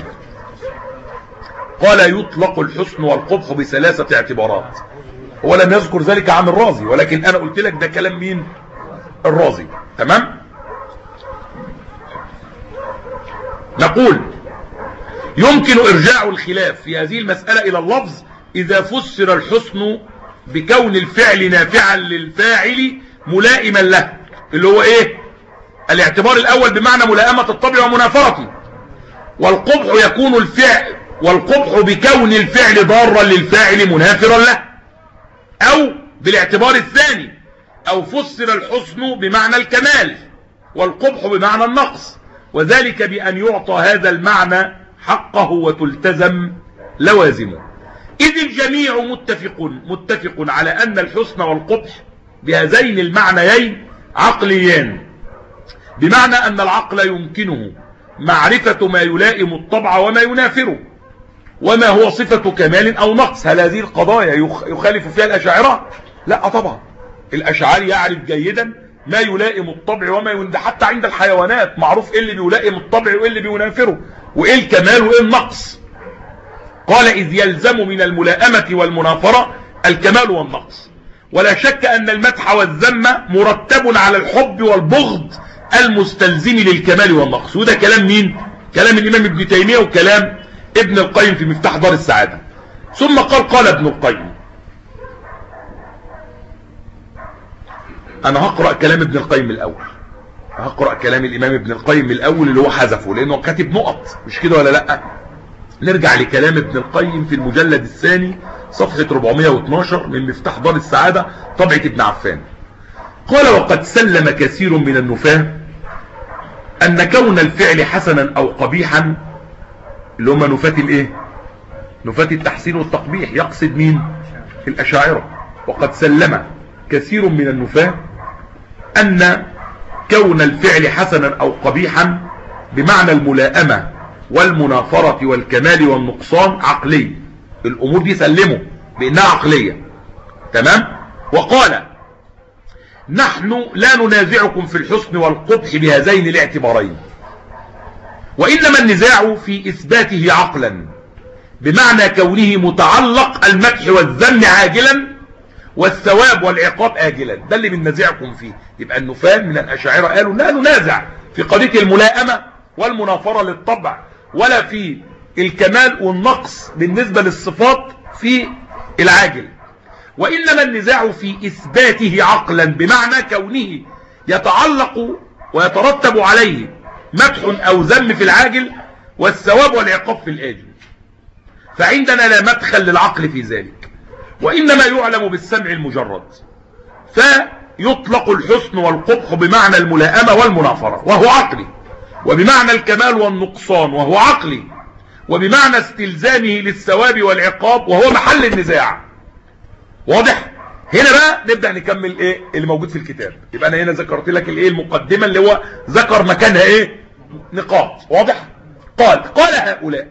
قال يطلق الحسن والقبح بثلاثة اعتبارات. هو لم يذكر ذلك عن الرازي، ولكن أنا قلت لك ده كلام مين؟ الرازي. تمام؟ نقول يمكن إرجاع الخلاف في هذه المسألة إلى اللفظ إذا فسر الحسن بكون الفعل نافعا للفاعل ملائما له، اللي هو إيه؟ الاعتبار الأول بمعنى ملائمة الطبع ومنافرته. والقبح يكون الفعل والقبح بكون الفعل ضارا للفاعل منافرا له. أو بالاعتبار الثاني، أو فسر الحسن بمعنى الكمال والقبح بمعنى النقص، وذلك بأن يعطى هذا المعنى حقه وتلتزم لوازمه. إذ الجميع متفق متفق على أن الحسن والقبح بهذين المعنيين عقليان، بمعنى أن العقل يمكنه معرفة ما يلائم الطبع وما ينافره، وما هو صفة كمال أو نقص. هل هذه القضايا يخالف فيها الأشاعرة؟ لا طبعا، الأشاعري يعرف جيدا ما يلائم الطبع وما ينافره، حتى عند الحيوانات معروف إيه اللي بيلائم الطبع وإيه اللي بينافره، وإيه الكمال وإيه النقص. قال إذ يلزم من الملائمة والمنافرة الكمال والنقص، ولا شك أن المدح والذم مرتب على الحب والبغض المستلزم للكمال والنقص. وده كلام مين؟ كلام الإمام ابن تيمية وكلام ابن القيم في مفتاح دار السعادة. ثم قال قال ابن القيم، أنا هقرأ كلام ابن القيم الأول، هقرأ كلام الإمام ابن القيم الأول اللي هو حذفه لأنه كاتب نقط، مش كده ولا لأ؟ نرجع لكلام ابن القيم في المجلد الثاني صفحة أربعمائة واثناشر من مفتاح دار السعادة طبعة ابن عفان. قال وقد سلم كثير من النفاة أن كون الفعل حسنا أو قبيحا، اللي هم نفاة الايه؟ نفاة التحسين والتقبيح، يقصد مين؟ الأشاعرة. وقد سلم كثير من النفاة أن كون الفعل حسنا أو قبيحا بمعنى الملائمة والمنافرة والكمال والنقصان عقلي. الأمور دي سلموا بأنها عقلية، تمام؟ وقال نحن لا ننازعكم في الحسن والقبح بهذين الاعتبارين، وإنما النزاع في إثباته عقلا بمعنى كونه متعلق المدح والذم عاجلا والثواب والعقاب آجلا. ده اللي بننازعكم فيه. يبقى النفاة من الأشاعرة قالوا لا ننازع في قضية الملائمة والمنافرة للطبع، ولا في الكمال والنقص بالنسبة للصفات في العاجل، وإنما النزاع في إثباته عقلا بمعنى كونه يتعلق ويترتب عليه مدح أو ذم في العاجل والثواب والعقاب في الآجل، فعندنا لا مدخل للعقل في ذلك، وإنما يعلم بالسمع المجرد. فيطلق الحسن والقبح بمعنى الملائمة والمنافرة وهو عقلي، وبمعنى الكمال والنقصان وهو عقلي، وبمعنى استلزامه للثواب والعقاب وهو محل النزاع. واضح؟ هنا بقى نبدأ نكمل ايه اللي موجود في الكتاب. يبقى انا هنا ذكرت لك الايه المقدمة اللي هو ذكر مكانها ايه نقاط. واضح؟ قال قال هؤلاء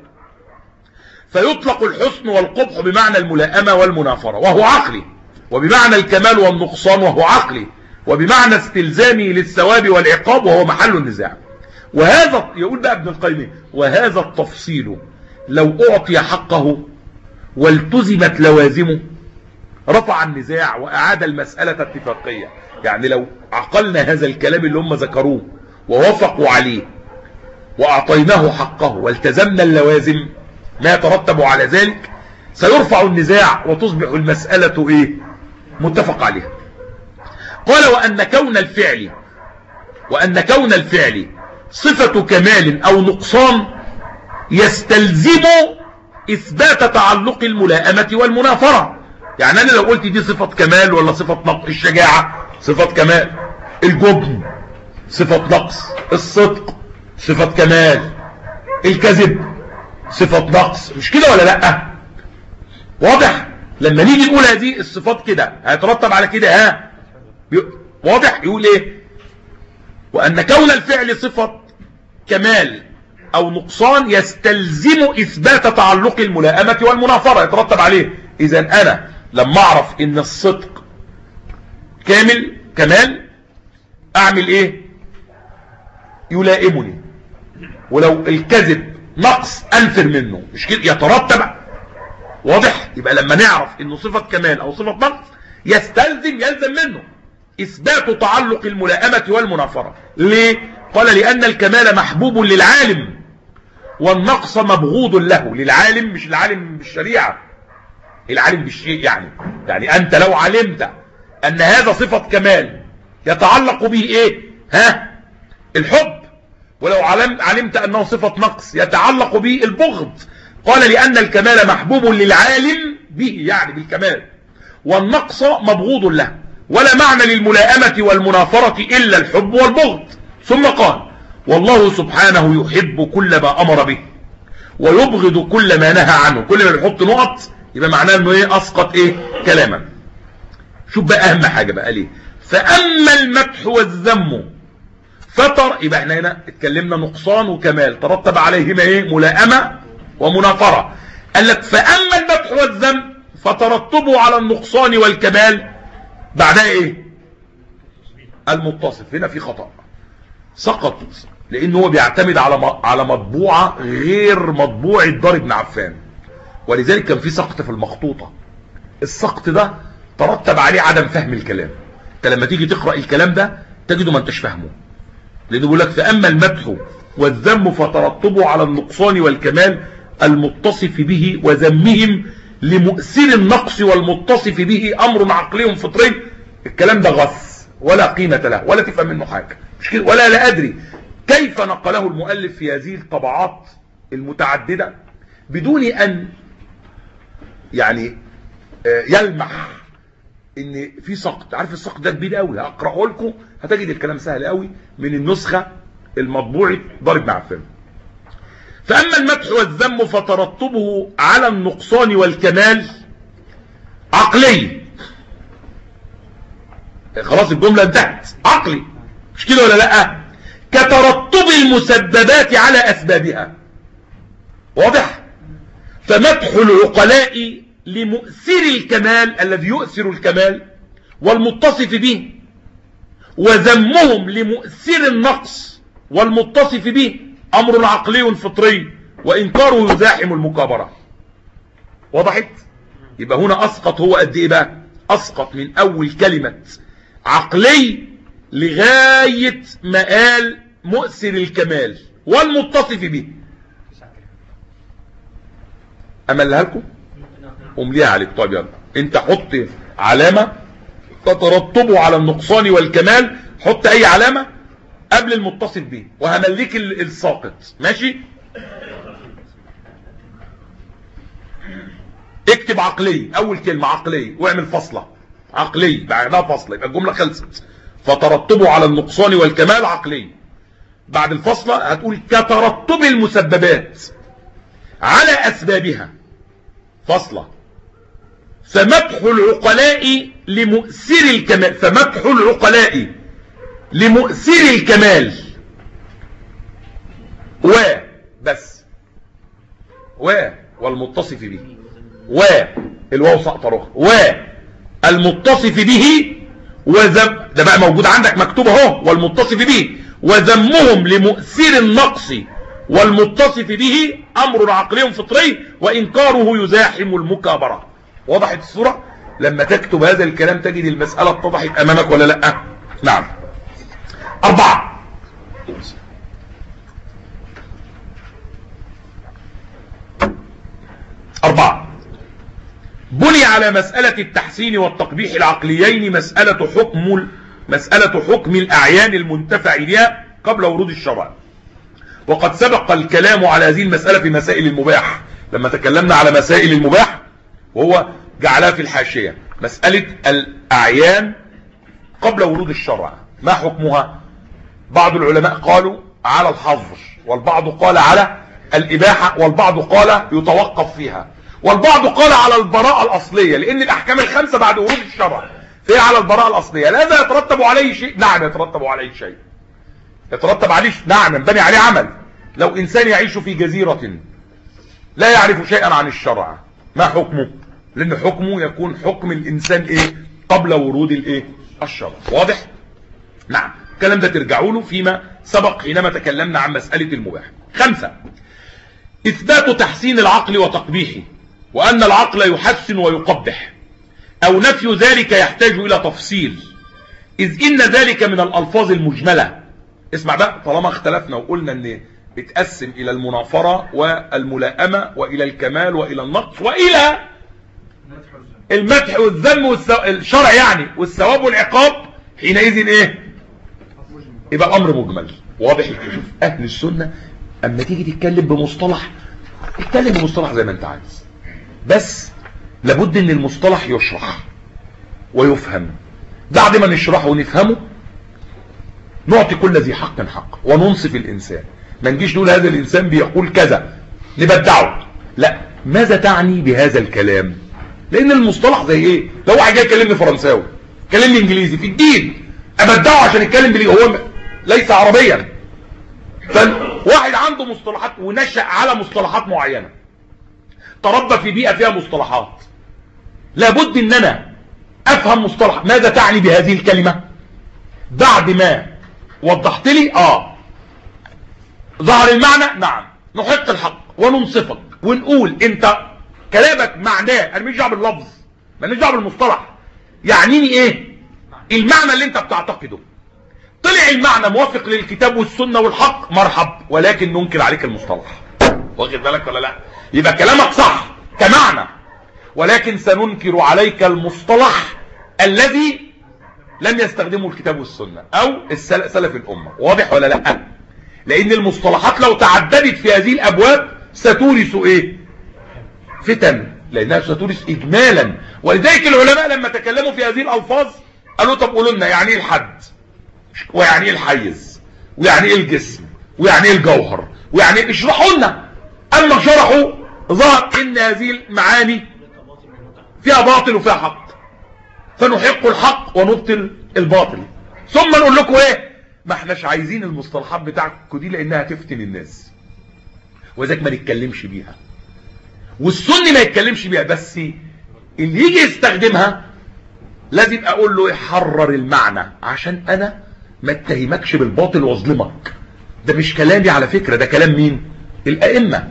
فيطلق الحسن والقبح بمعنى الملائمة والمنافرة وهو عقلي، وبمعنى الكمال والنقصان وهو عقلي، وبمعنى استلزامه للثواب والعقاب وهو محل النزاع. وهذا يقول بقى ابن القيم وهذا التفصيل لو أعطي حقه والتزمت لوازمه رفع النزاع وأعاد المسألة اتفاقية. يعني لو عقلنا هذا الكلام اللي هم ذكروه ووافقوا عليه وأعطيناه حقه والتزمنا اللوازم ما يترتب على ذلك سيرفع النزاع وتصبح المسألة إيه متفق عليها. قال وأن كون الفعل وأن كون الفعل صفة كمال أو نقصان يستلزم إثبات تعلق الملائمة والمنافرة. يعني أنا لو قلت دي صفة كمال ولا صفة نقص، الشجاعة صفة كمال، الجبن صفة نقص، الصدق صفة كمال، الكذب صفة نقص، مش كده ولا لأ؟ واضح؟ لما نيجي نقول هذه الصفات كده هيترتب على كده ها؟ واضح؟ يقول ايه؟ وأن كون الفعل صفة كمال أو نقصان يستلزم إثبات تعلق الملائمة والمنافرة يترتب عليه. إذن أنا لما أعرف إن الصدق كامل كمال أعمل إيه؟ يلائمني. ولو الكذب نقص أنفر منه، مش كده؟ يترتب. واضح؟ يبقى لما نعرف إنه صفة كمال أو صفة نقص يستلزم يلزم منه إثبات تعلق الملائمة والمنافرة. ليه؟ قال لأن الكمال محبوب للعالم والنقص مبغوض له. للعالم، مش العالم بالشريعة، العالم بالشيء. يعني يعني أنت لو علمت أن هذا صفة كمال يتعلق به إيه؟ ها؟ الحب. ولو علم علمت أنه صفة نقص يتعلق به البغض. قال لأن الكمال محبوب للعالم به، يعني بالكمال، والنقص مبغوض له، ولا معنى للملائمة والمنافرة إلا الحب والبغض. ثم قال والله سبحانه يحب كل ما أمر به ويبغض كل ما نهى عنه. كل ما بيحط نقط يبقى معناه انه ايه؟ اسقط ايه؟ كلاما. شوف بقى اهم حاجة بقى ليه. فاما المدح والذم فتر، يبقى احنا هنا اتكلمنا نقصان وكمال ترتب عليهما ايه؟ ملائمة ومنافرة. قال لك فاما المدح والذم فترتبه على النقصان والكمال بعدها ايه؟ المتصف. هنا في خطأ، سقط، لانه هو بيعتمد على على مطبوعة غير مطبوعة دار ابن عفان، ولذلك كان في سقط في المخطوطة. السقط ده ترتب عليه عدم فهم الكلام. انت لما تيجي تقرأ الكلام ده تجده ما انتش فاهمه، لانه بيقول لك فاما المدح والذم فترتبه على النقصان والكمال المتصف به وذمهم لمؤثر النقص والمتصف به امر عقلي فطري. الكلام ده غث ولا قيمة له ولا تفهم منه حاجة، مش كده؟ ولا لا ادري كيف نقله المؤلف في هذه الطبعات المتعددة بدون ان يعني يلمح ان في سقط. عارف السقط ده كبير قوي، هقراه لكم هتجد الكلام سهل قوي من النسخة المطبوعة دار ابن عفان. فاما المدح والذم فترتبه على النقصان والكمال عقلي. خلاص الجملة انتهت، عقلي، مش كده ولا لا؟ كترتب المسببات على اسبابها. واضح؟ فمدح العقلاء لمؤثر الكمال الذي يؤثر الكمال والمتصف به، وذمهم لمؤثر النقص والمتصف به امر عقلي فطري، وانكاره يزاحم المكابرة. وضحت؟ يبقى هنا اسقط. هو قد ايه بقى؟ اسقط من اول كلمة عقلي لغاية ما قال مؤثر الكمال والمتصف به. املها لكم امليها عليك. طيب يلا انت حط علامة تترتبه على النقصان والكمال، حط اي علامة قبل المتصف به وهمليك الساقط. ماشي؟ اكتب عقلي اول كلمة، عقلي، واعمل فصلة عقلي بعدها فصلة، يبقى الجملة خلصت. فترتبه على النقصان والكمال عقلي. بعد الفصلة هتقول كترتب المسببات على اسبابها، فصلة. فمدح العقلاء لمؤثر الكمال، فمدح العقلاء لمؤثر الكمال و بس و والمتصف به، و الواو سقطة اخرى، والمتصف به وذم، ده بقى موجود عندك مكتوب اهو، والمتصف به وذمهم لمؤثر النقص والمتصف به امر عقلي فطري، وانكاره يزاحم المكابرة. وضحت الصورة؟ لما تكتب هذا الكلام تجد المسألة اتضحت امامك ولا لا؟ نعم. اربعة، اربعة بني على مسألة التحسين والتقبيح العقليين مسألة حكم مسألة حكم الأعيان المنتفع بها قبل ورود الشرع. وقد سبق الكلام على هذه المسألة في مسائل المباح لما تكلمنا على مسائل المباح، وهو جعلها في الحاشية. مسألة الأعيان قبل ورود الشرع ما حكمها؟ بعض العلماء قالوا على الحظر، والبعض قال على الإباحة، والبعض قال يتوقف فيها، والبعض قال على البراءة الأصلية، لأن الأحكام الخمسة بعد ورود الشرع فهي على البراءة الأصلية. هذا يترتب عليه شيء؟ نعم يترتب عليه شيء، يترتب عليه نعم ينبني عليه عمل. لو إنسان يعيش في جزيرة لا يعرف شيئا عن الشرع ما حكمه؟ لأن حكمه يكون حكم الإنسان إيه؟ قبل ورود الإيه؟ الشرع. واضح؟ نعم. الكلام ده ترجعوا له فيما سبق حينما تكلمنا عن مسألة المباح. خمسة، إثبات تحسين العقل وتقبيحه، وأن العقل يحسن ويقبح، أو نفي ذلك يحتاج إلى تفصيل، إذ إن ذلك من الألفاظ المجملة. اسمع بقى، طالما اختلفنا وقلنا أن بتقسم إلى المنافرة والملائمة وإلى الكمال وإلى النقص وإلى المدح والذم والشرع يعني والثواب والعقاب، حينئذ إيه؟ يبقى الأمر مجمل. واضح؟ شوف أهل السنة أما تيجي تتكلم بمصطلح اتكلم بمصطلح زي ما أنت عايز، بس لابد ان المصطلح يشرح ويفهم. بعد ما نشرحه ونفهمه نعطي كل ذي حق حق وننصف الإنسان. ما نجيش نقول هذا الإنسان بيقول كذا نبدعه، لا، ماذا تعني بهذا الكلام؟ لان المصطلح زي ايه؟ لو واحد جاي يكلمني فرنساوي يكلمني انجليزي في الدين ابدعه عشان يتكلم بالي، هو ليس عربيا. فواحد عنده مصطلحات ونشأ على مصطلحات معينة، تربى في بيئة فيها مصطلحات، لابد ان انا افهم مصطلح ماذا تعني بهذه الكلمة. بعد ما وضحت لي اه ظهر المعنى، نعم نحق الحق وننصفك ونقول انت كلامك معناه، انا مش دعوه باللفظ، ماليش دعوه بالمصطلح، يعنيني ايه المعنى اللي انت بتعتقده. طلع المعنى موافق للكتاب والسنة والحق، مرحب، ولكن ننكر عليك المصطلح. واخد بالك ولا لا؟ يبقى كلامك صح كمعنى، ولكن سننكر عليك المصطلح الذي لم يستخدمه الكتاب والسنة او سلف الامة. واضح ولا لا؟ لان المصطلحات لو تعددت في هذه الابواب ستورث ايه؟ فتن، لانها ستورث اجمالا. ولذلك العلماء لما تكلموا في هذه الالفاظ قالوا طب قولوا لنا يعني ايه الحد، ويعني ايه الحيز، ويعني ايه الجسم، ويعني ايه الجوهر، ويعني ايه، اشرحوا لنا. اما شرحوا ظهر ان هذه المعاني فيها باطل وفيها حق، فنحق الحق ونبطل الباطل. ثم نقول لكم ايه؟ ما احناش عايزين المصطلحات بتاعتكم دي لانها تفتن الناس، وذلك ما نتكلمش بيها، والسني ما يتكلمش بيها. بس اللي يجي يستخدمها لازم اقول له يحرر المعنى عشان انا ما اتهمكش بالباطل واظلمك. ده مش كلامي على فكرة، ده كلام مين؟ الائمة.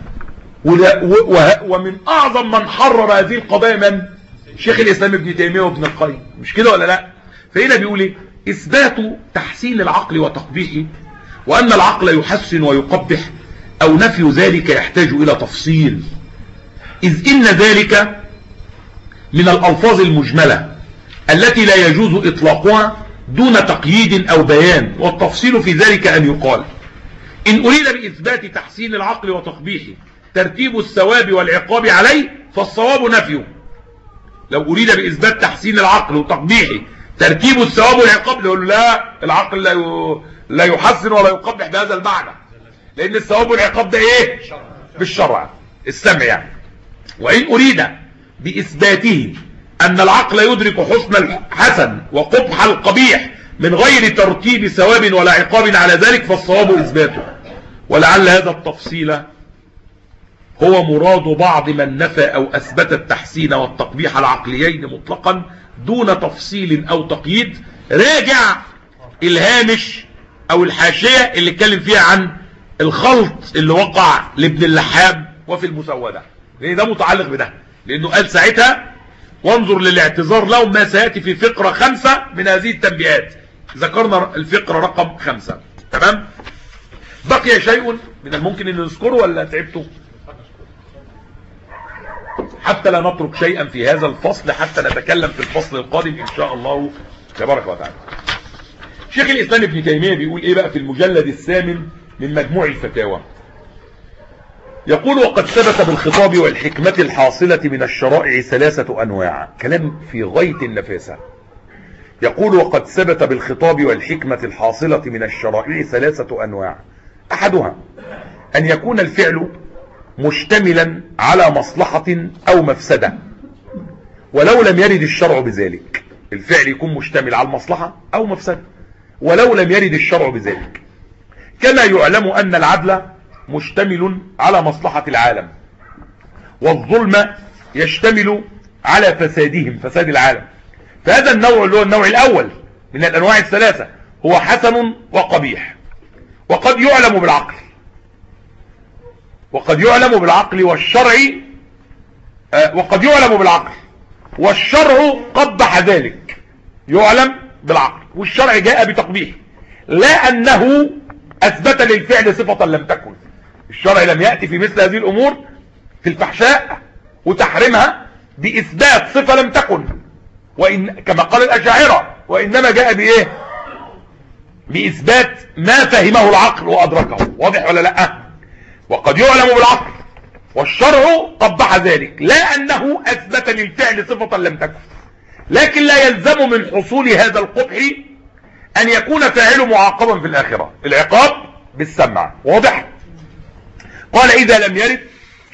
ومن اعظم من حرر هذه القضايا من؟ شيخ الاسلام ابن تيمية وابن القيم، مش كده ولا لا؟ فهنا بيقول ايه؟ اثبات تحسين العقل وتقبيحه، وان العقل يحسن ويقبح، او نفي ذلك يحتاج الى تفصيل، اذ ان ذلك من الالفاظ المجملة التي لا يجوز اطلاقها دون تقييد او بيان، والتفصيل في ذلك ان يقال ان اريد باثبات تحسين العقل وتقبيحه ترتيب الثواب والعقاب عليه فالصواب نفيه. لو اريد باثبات تحسين العقل وتقبيحه ترتيب الثواب والعقاب، نقول لا، العقل لا لا يحسن ولا يقبح بهذا المعنى، لان الثواب والعقاب ده ايه؟ بالشرع السمع يعني. وان اريد باثباته ان العقل يدرك حسن الحسن وقبح القبيح من غير ترتيب ثواب ولا عقاب على ذلك فالصواب اثباته. ولعل هذا التفصيل هو مراد بعض من نفى او اثبت التحسين والتقبيح العقليين مطلقا دون تفصيل او تقييد. راجع الهامش او الحاشية اللي اتكلم فيها عن الخلط اللي وقع لابن اللحام وفي المسودة، لان ده متعلق بده، لانه قال ساعتها وانظر للاعتذار لهم ما سيأتي في فقرة خمسة من هذه التنبيهات. ذكرنا الفقرة رقم خمسة، تمام؟ بقي شيء من الممكن ان نذكره ولا تعبتوا؟ حتى لا نترك شيئا في هذا الفصل حتى نتكلم في الفصل القادم ان شاء الله تبارك وتعالى. شيخ الاسلام ابن تيمية بيقول ايه بقى في المجلد الثامن من مجموع الفتاوى؟ يقول وقد ثبت بالخطاب والحكمة الحاصلة من الشرائع ثلاثة أنواع. كلام في غاية النفاسة. يقول وقد ثبت بالخطاب والحكمة الحاصلة من الشرائع ثلاثة أنواع. أحدها أن يكون الفعل مشتملا على مصلحة أو مفسدة ولو لم يرد الشرع بذلك. الفعل يكون مشتمل على المصلحة أو مفسدة ولو لم يرد الشرع بذلك، كما يعلم أن العدل مشتمل على مصلحة العالم، والظلم يشتمل على فسادهم، فساد العالم. فهذا النوع اللي هو النوع الأول من الأنواع الثلاثة هو حسن وقبيح، وقد يعلم بالعقل وقد يعلم بالعقل والشرع آه وقد يعلم بالعقل والشرع قبح ذلك. يعلم بالعقل والشرع جاء بتقبيح، لا أنه أثبت للفعل صفة لم تكن. الشرع لم يأتي في مثل هذه الأمور في الفحشاء وتحريمها بإثبات صفة لم تكن، وإن كما قال الأشاعرة، وإنما جاء بإيه؟ بإثبات ما فهمه العقل وأدركه. واضح ولا لا؟ وقد يعلم بالعقل والشرع قبح ذلك، لا أنه أثبت للفعل صفة لم تكن، لكن لا يلزم من حصول هذا القبح أن يكون فاعله معاقبا في الآخرة، العقاب بالسمع. واضح؟ قال إذا لم يرد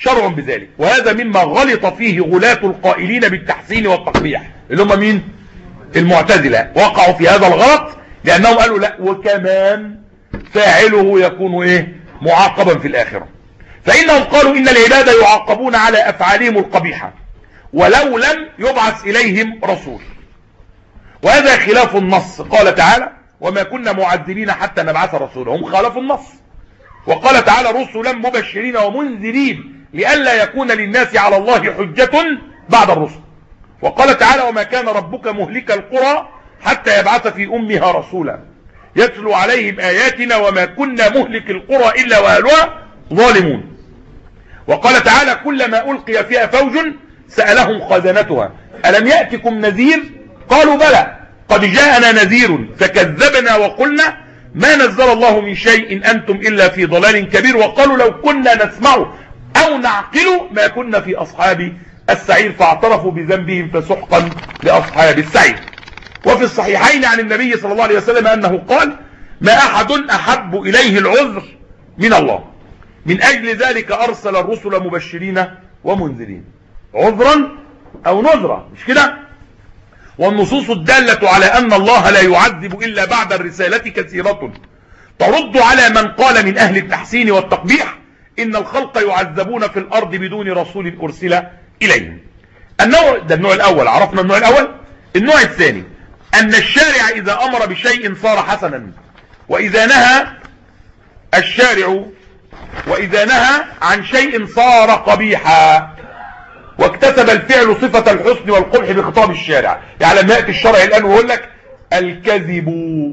شرع بذلك. وهذا مما غلط فيه غلاة القائلين بالتحسين والتقبيح اللي هم مين؟ المعتزلة. وقعوا في هذا الغلط لأنهم قالوا لا وكمان فاعله يكون ايه؟ معاقبا في الآخرة. فإنهم قالوا إن العباد يعاقبون على أفعالهم القبيحة ولو لم يبعث إليهم رسول، وهذا خلاف النص. قال تعالى وما كنا معذبين حتى نبعث رسولا، هم خالفوا النص. وقال تعالى رسلا مبشرين ومنذرين لئلا يكون للناس على الله حجة بعد الرسل. وقال تعالى وما كان ربك مهلك القرى حتى يبعث في أمها رسولا يتلو عليهم آياتنا وما كنا مهلك القرى إلا وأهلها ظالمون. وقال تعالى كلما ألقي فيها فوج سألهم خزنتها ألم يأتكم نذير قالوا بلى قد جاءنا نذير فكذبنا وقلنا ما نزل الله من شيء أنتم إلا في ضلال كبير وقالوا لو كنا نسمع أو نعقل ما كنا في أصحاب السعير فاعترفوا بذنبهم فسحقا لأصحاب السعير. وفي الصحيحين عن النبي صلى الله عليه وسلم أنه قال ما أحد أحب إليه العذر من الله من أجل ذلك أرسل الرسل مبشرين ومنذرين عذرا أو نذرا، مش كده؟ والنصوص الدالة على أن الله لا يعذب إلا بعد الرسالة كثيرة ترد على من قال من أهل التحسين والتقبيح إن الخلق يعذبون في الأرض بدون رسول أرسل إليهم. النوع ده النوع الأول، عرفنا النوع الأول. النوع الثاني أن الشارع إذا أمر بشيء صار حسنا وإذا نهى الشارع وإذا نهى عن شيء صار قبيحا واكتسب الفعل صفة الحسن والقبح بخطاب الشارع. يعني لما يأتي الشرع الآن ويقول لك الكذب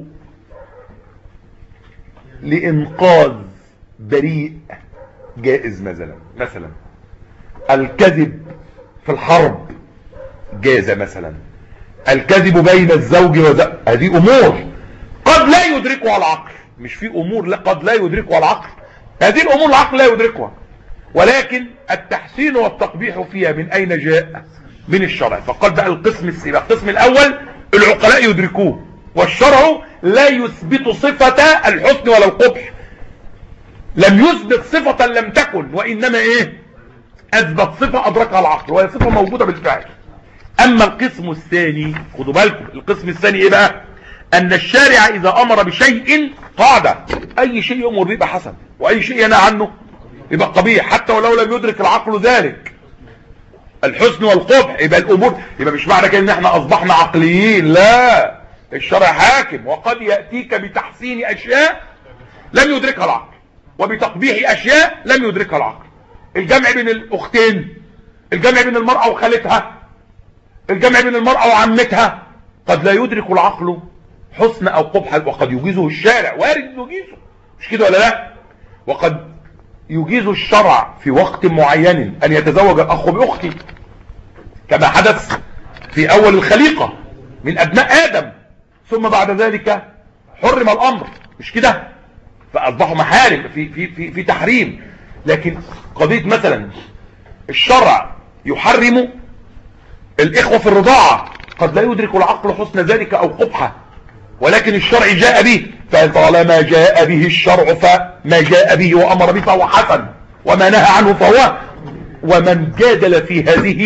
لإنقاذ بريء جائز مثلا مثلا الكذب في الحرب جاز مثلا الكذب بين الزوج وزوج، هذه أمور قد لا يدركها العقل. مش في أمور لا قد لا يدركها العقل، هذه الأمور العقل لا يدركها، ولكن التحسين والتقبيح فيها من أين جاء؟ من الشرع. فقال بقى القسم السابع القسم الأول العقلاء يدركوه والشرع لا يثبت صفة الحسن ولا القبح، لم يثبت صفة لم تكن وإنما إيه؟ أثبت صفة أدركها العقل وهي صفة موجودة بالفعل. أما القسم الثاني خدوا بالكم القسم الثاني إيه بقى؟ أن الشارع إذا أمر بشيء قاعدة أي شيء يأمر به يبقى حسن وأي شيء ينهى عنه يبقى قبيح حتى ولو لم يدرك العقل ذلك. الحسن والقبح يبقى الأمور، يبقى مش معنى كده إن احنا أصبحنا عقليين، لا، الشرع حاكم وقد يأتيك بتحسين أشياء لم يدركها العقل وبتقبيح أشياء لم يدركها العقل. الجمع بين الأختين، الجمع بين المرأة وخالتها، الجمع بين المرأة وعمتها قد لا يدرك العقل حسن أو قبح وقد يجيزه الشارع، وارد يجيزه، مش كده ولا لا؟ وقد يجيز الشرع في وقت معين أن يتزوج الأخ بأخته كما حدث في أول الخليقة من أبناء آدم، ثم بعد ذلك حرم الأمر، مش كده؟ فأصبحوا محارم في, في, في, في تحريم. لكن قضية مثلا الشرع يحرم الإخوة في الرضاعة قد لا يدرك العقل حسن ذلك أو قبحه، ولكن الشرع جاء به، فطالما جاء به الشرع فما جاء به وأمر به فهو حسن وما نهى عنه فهو. ومن جادل في هذه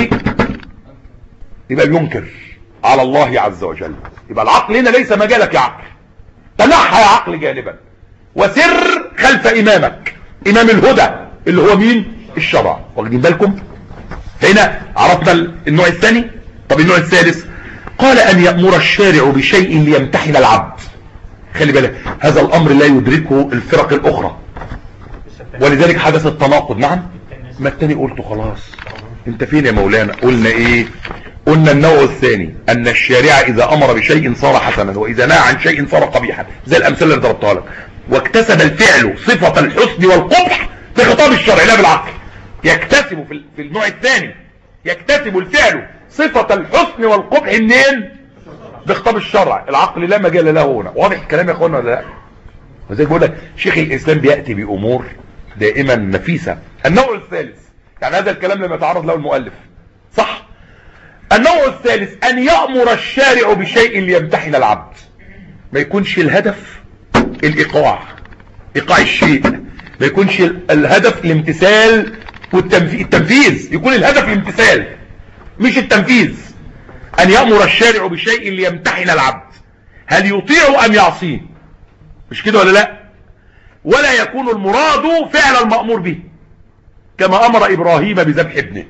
يبقى ينكر على الله عز وجل. يبقى العقل هنا ليس مجالك يا عقل، تنحى يا عقل جانبا وسر خلف إمامك إمام الهدى اللي هو مين؟ الشرع. واخدين بالكم؟ هنا عرفنا النوع الثاني. طب النوع الثالث قال أن يأمر الشارع بشيء ليمتحن العبد. خلي بالك هذا الأمر لا يدركه الفرق الأخرى ولذلك حدث التناقض. نعم ما التاني قلته خلاص. انت فين يا مولانا؟ قلنا ايه؟ قلنا النوع الثاني أن الشارع إذا أمر بشيء صار حسنا وإذا نهى عن شيء صار قبيحا زي الأمثلة اللي ضربتها لك. واكتسب الفعل صفة الحسن والقبح في خطاب الشرع لا بالعقل. يكتسب في النوع الثاني يكتسب الفعل صفة الحسن والقبح منين؟ بخطاب الشرع. العقل لا مجال له هنا. واضح الكلام يا اخوانا ولا لا؟ وزي بقول لك شيخ الإسلام بيأتي بأمور دائما نفيسة. النوع الثالث يعني هذا الكلام لما يتعرض له المؤلف صح. النوع الثالث أن يأمر الشارع بشيء ليمتحن العبد، ما يكونش الهدف الإيقاع إيقاع الشيء، ما يكونش الهدف الامتثال والتنفيذ يكون الهدف الامتثال مش التنفيذ. أن يأمر الشارع بشيء ليمتحن العبد هل يطيع أم يعصيه، مش كده ولا لا؟ ولا يكون المراد فعل المأمور به كما أمر إبراهيم بذبح ابنه.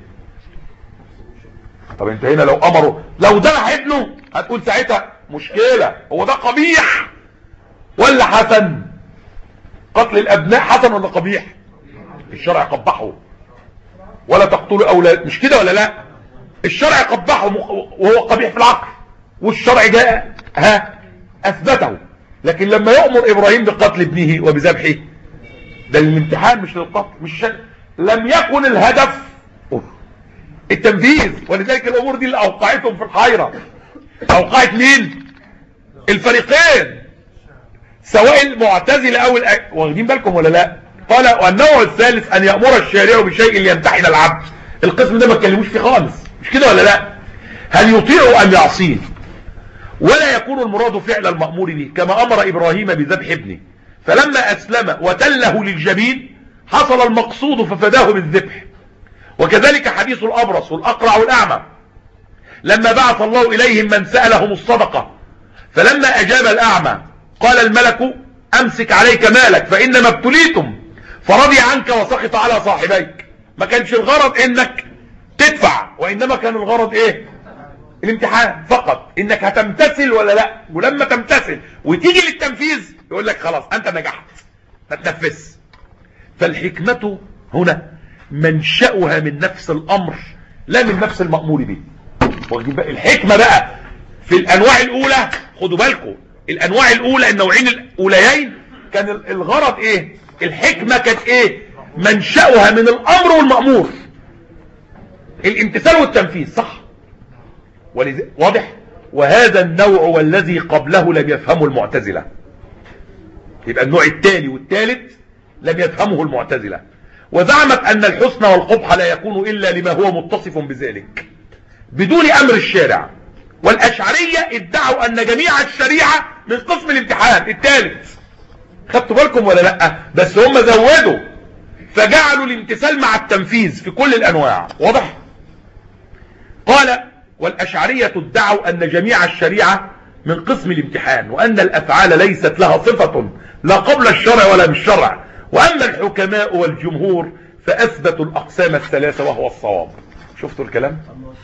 طب انت هنا لو أمره لو ذبح ابنه هتقول ساعتها مشكلة، هو ده قبيح ولا حسن؟ قتل الأبناء حسن ولا قبيح؟ الشرع قبحه. ولا تقتلوا أولاد، مش كده ولا لا؟ الشرع قبحه وهو قبيح في العقل، والشرع جاء ها أثبته. لكن لما يأمر إبراهيم بقتل ابنه وبذبحه ده للامتحان مش للقتل، مش شد. لم يكن الهدف التنفيذ. ولذلك الأمور دي اللي أوقعتهم في الحيرة. أوقعت مين؟ الفريقين سواء المعتزلة أو الأ... واخدين بالكم ولا لا؟ قال والنوع الثالث أن يأمر الشارع بشيء ليمتحن العبد. القسم ده ما اتكلموش فيه خالص، مش كده ولا لا؟ هل يطيع أم يعصيه؟ ولا يكون المراد فعل المأمور به كما أمر إبراهيم بذبح ابنه فلما أسلم وتله للجبين حصل المقصود ففداه بالذبح. وكذلك حديث الأبرص والأقرع والأعمى لما بعث الله إليهم من سألهم الصدقة فلما أجاب الأعمى قال الملك أمسك عليك مالك فإنما ابتليتم فرضي عنك وسخط على صاحبيك. ما كانش الغرض إنك تدفع، وإنما كان الغرض إيه؟ الامتحان فقط، إنك هتمتثل ولا لا. ولما تمتثل وتيجي للتنفيذ يقول لك خلاص أنت نجحت هتنفذ. فالحكمة هنا منشأها من نفس الأمر لا من نفس المأمور به. الحكمة بقى في الأنواع الأولى، خدوا بالكم الأنواع الأولى النوعين الأوليين كان الغرض إيه؟ الحكمة كانت إيه؟ منشأها من الأمر والمأمور، الامتثال والتنفيذ، صح؟ واضح؟ وهذا النوع والذي قبله لم يفهمه المعتزلة. يبقى النوع الثاني والثالث لم يفهمه المعتزلة، وزعمت أن الحسن والقبح لا يكون إلا لما هو متصف بذلك بدون أمر الشارع. والأشعرية ادعوا أن جميع الشريعة من قسم الامتحان الثالث. خدتوا بالكم ولا لا؟ بس هم زودوا فجعلوا الامتثال مع التنفيذ في كل الأنواع. واضح؟ قال والأشعرية ادعوا أن جميع الشريعة من قسم الامتحان وأن الأفعال ليست لها صفة لا قبل الشرع ولا بالشرع. وأما الحكماء والجمهور فأثبتوا الأقسام الثلاثة وهو الصواب. شفتوا الكلام؟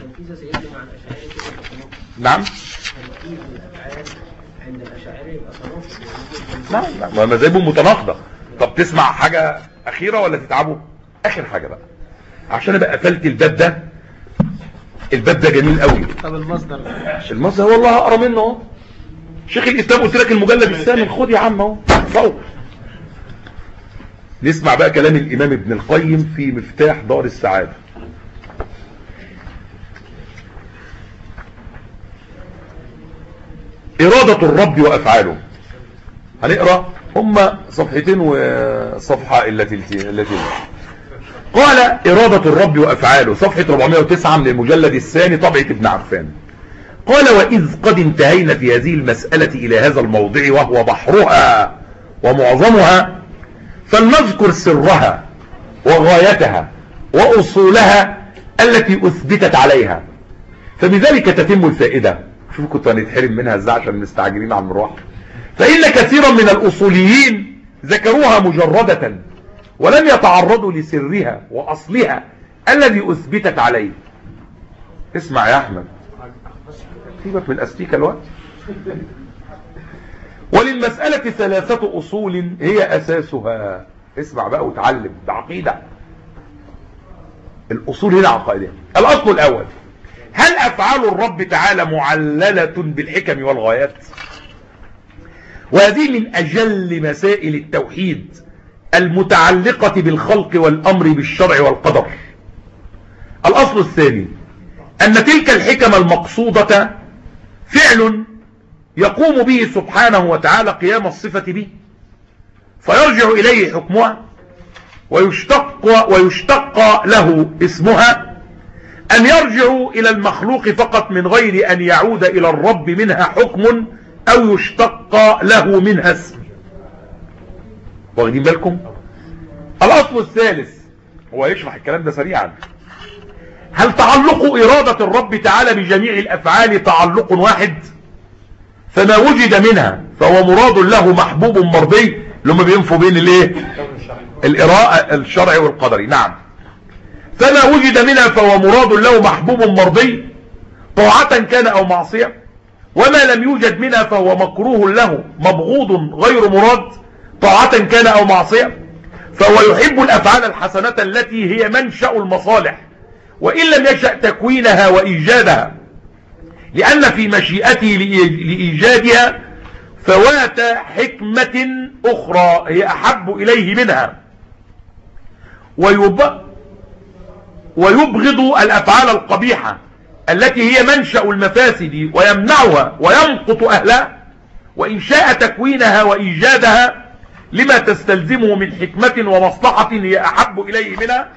نعم نعم ما زيبهم متناقضة. طب تسمع حاجة أخيرة ولا تتعبوا؟ آخر حاجة بقى عشان أبقى قفلت الباب ده. الباب ده جميل قوي. طب المصدر المصدر والله هقرا منه اهو. شيخ الإسلام قلت لك المجلد الثامن، خد يا عم اهو صوت. نسمع بقى كلام الإمام ابن القيم في مفتاح دار السعادة. إرادة الرب وأفعاله. هنقرأ هما صفحتين وصفحة التي التي قال إرادة الرب وأفعاله صفحة أربعمائة وتسعة من المجلد الثاني طبعة ابن عفان. قال وإذ قد انتهينا في هذه المسألة إلى هذا الموضع وهو بحرها ومعظمها فلنذكر سرها وغايتها وأصولها التي أثبتت عليها فبذلك تتم الفائدة. شوف كنت هنتحرم منها ازاي عشان مستعجلين عن الروح. فإن كثيرا من الأصوليين ذكروها مجردة ولم يتعرضوا لسرها وأصلها الذي أثبتت عليه. اسمع يا أحمد سيبك من الأستيكة الوقت. وللمسألة ثلاثة أصول هي أساسها. اسمع بقى وتعلم، ده عقيدة. الأصول هنا عقائدية. الأصل الأول هل أفعال الرب تعالى معللة بالحكم والغايات؟ وهذه من أجل مسائل التوحيد المتعلقة بالخلق والأمر بالشرع والقدر. الأصل الثاني أن تلك الحكم المقصودة فعل يقوم به سبحانه وتعالى قيام الصفة به فيرجع إليه حكمها ويشتق, ويشتق له اسمها أن يرجع إلى المخلوق فقط من غير أن يعود إلى الرب منها حكم أو يشتق له منها اسم. واخدين بالكم؟ الأصل الثالث هو يشرح الكلام ده سريعا. هل تعلق إرادة الرب تعالى بجميع الأفعال تعلق واحد؟ فما وجد منها فهو مراد له محبوب مرضي، اللي هم بينفوا بين الايه؟ الإراءة الشرعي والقدري. نعم. فما وجد منها فهو مراد له محبوب مرضي طاعة كان أو معصية، وما لم يوجد منها فهو مكروه له مبغوض غير مراد طاعة كان أو معصية، فهو يحب الأفعال الحسنة التي هي منشأ المصالح وإن لم يشأ تكوينها وإيجادها، لأن في مشيئته لإيجادها فوات حكمة أخرى هي أحب إليه منها، ويب... ويبغض الأفعال القبيحة التي هي منشأ المفاسد ويمنعها ويمقت أهلها، وإن شاء تكوينها وإيجادها لما تستلزمه من حكمة ومصلحة هي أحب إليه منها.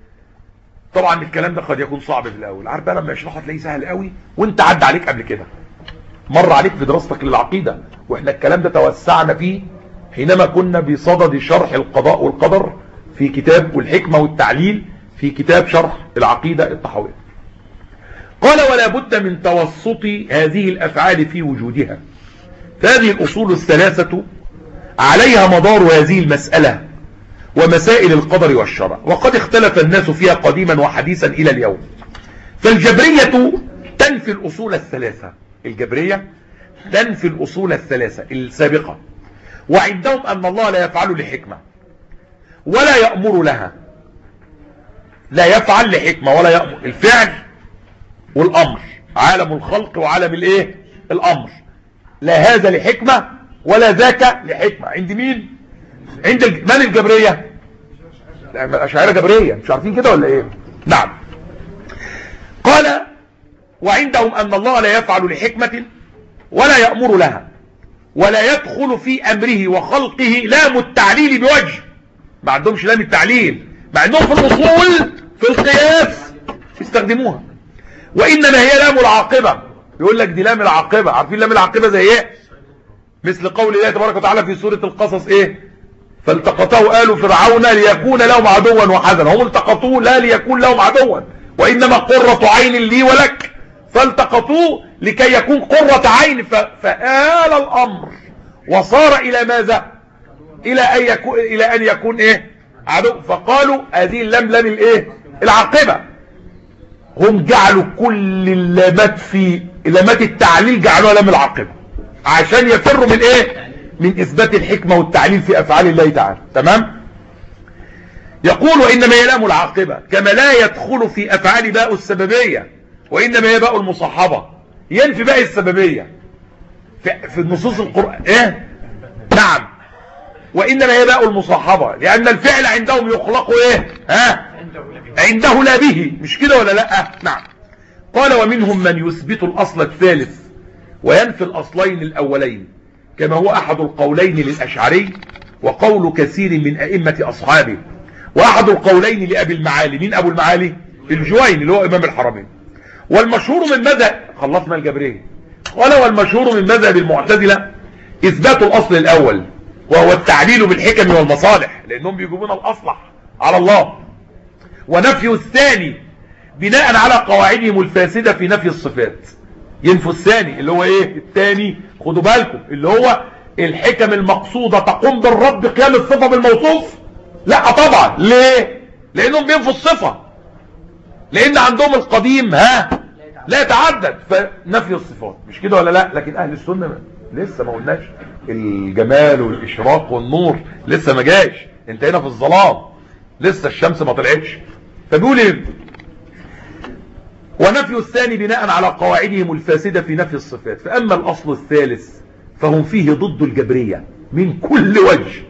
طبعا الكلام ده قد يكون صعب في الأول، عارف بقى لما يشرحه تلاقيه سهل قوي وانت عدى عليك قبل كده، مر عليك في دراستك للعقيدة، واحنا الكلام ده توسعنا فيه حينما كنا بصدد شرح القضاء والقدر في كتاب والحكمة والتعليل في كتاب شرح العقيدة الطحاوية. قال ولا بد من توسط هذه الأفعال في وجودها، فهذه الأصول الثلاثة عليها مدار هذه المسألة ومسائل القدر والشرع، وقد اختلف الناس فيها قديما وحديثا إلى اليوم. فالجبرية تنفي الأصول الثلاثة، الجبرية تنفي الأصول الثلاثة السابقة، وعندهم أن الله لا يفعل لحكمة ولا يأمر لها، لا يفعل لحكمة ولا يأمر، الفعل والأمر، عالم الخلق وعالم الايه الأمر، لا هذا لحكمة ولا ذاك لحكمة. عند مين؟ عند من الجبرية؟ الأشاعرة جبرية، مش عارفين كده ولا ايه؟ نعم. قال وعندهم أن الله لا يفعل لحكمة ولا يأمر لها ولا يدخل في أمره وخلقه لام التعليل بوجه، ما عندهمش لام التعليل، ما عندهم في الأصول في القياس يستخدموها، وإنما هي لام العاقبة. يقول لك دي لام العاقبة، عارفين لام العاقبة زي ايه؟ مثل قول الله تبارك وتعالى في سورة القصص ايه؟ فالتقطه آل فرعون ليكون لهم عدوا وحزنا، هم التقطوه لا ليكون لهم عدوا وإنما قرة عين لي ولك، فالتقطوه لكي يكون قرة عين، فآل الأمر وصار إلى ماذا؟ إلى أن يكون, إلى أن يكون إيه؟ عدو. فقالوا هذه اللام لام الإيه؟ العاقبة. هم جعلوا كل اللامات في لامات التعليل جعلوها لام العاقبة عشان يفروا من إيه؟ من إثبات الحكمة والتعليل في أفعال الله تعالى. تمام؟ يقول وإنما هي لام العاقبة، كما لا يدخل في أفعال باء السببية، وإنما هي باء المصاحبة، ينفي باء السببية في, في النصوص القرآن إيه؟ نعم. وإنما هي باء المصاحبة لأن الفعل عندهم يخلق إيه؟ ها؟ عنده لا به، مش كده ولا لا؟ نعم. قال ومنهم من يثبت الأصل الثالث وينفي الأصلين الأولين، كما هو أحد القولين للأشعري وقول كثير من أئمة أصحابه، وأحد القولين لأبي المعالي. مين أبو المعالي؟ الجويني اللي هو إمام الحرمين. والمشهور من مذهب، خلصنا الجبرية، قال والمشهور من مذهب المعتزلة إثبات الأصل الأول وهو التعليل بالحكم والمصالح، لأنهم بيجيبون الأصلح على الله، ونفي الثاني بناء على قواعدهم الفاسدة في نفي الصفات. ينفوا الثاني اللي هو ايه؟ الثاني خدوا بالكم اللي هو الحكم المقصودة تقوم بالرب قيام الصفة بالموصوف. لا طبعا. ليه؟ لأنهم بينفوا الصفة، لأن عندهم القديم ها لا يتعدد، فنفي الصفات، مش كده ولا لا؟ لكن أهل السنة لسه ما قلناش الجمال والإشراق والنور، لسه ما جاش، انت هنا في الظلام، لسه الشمس ما طلعتش. فبيقول ايه؟ ونفي الثاني بناء على قواعدهم الفاسدة في نفي الصفات. فأما الأصل الثالث فهم فيه ضد الجبرية من كل وجه،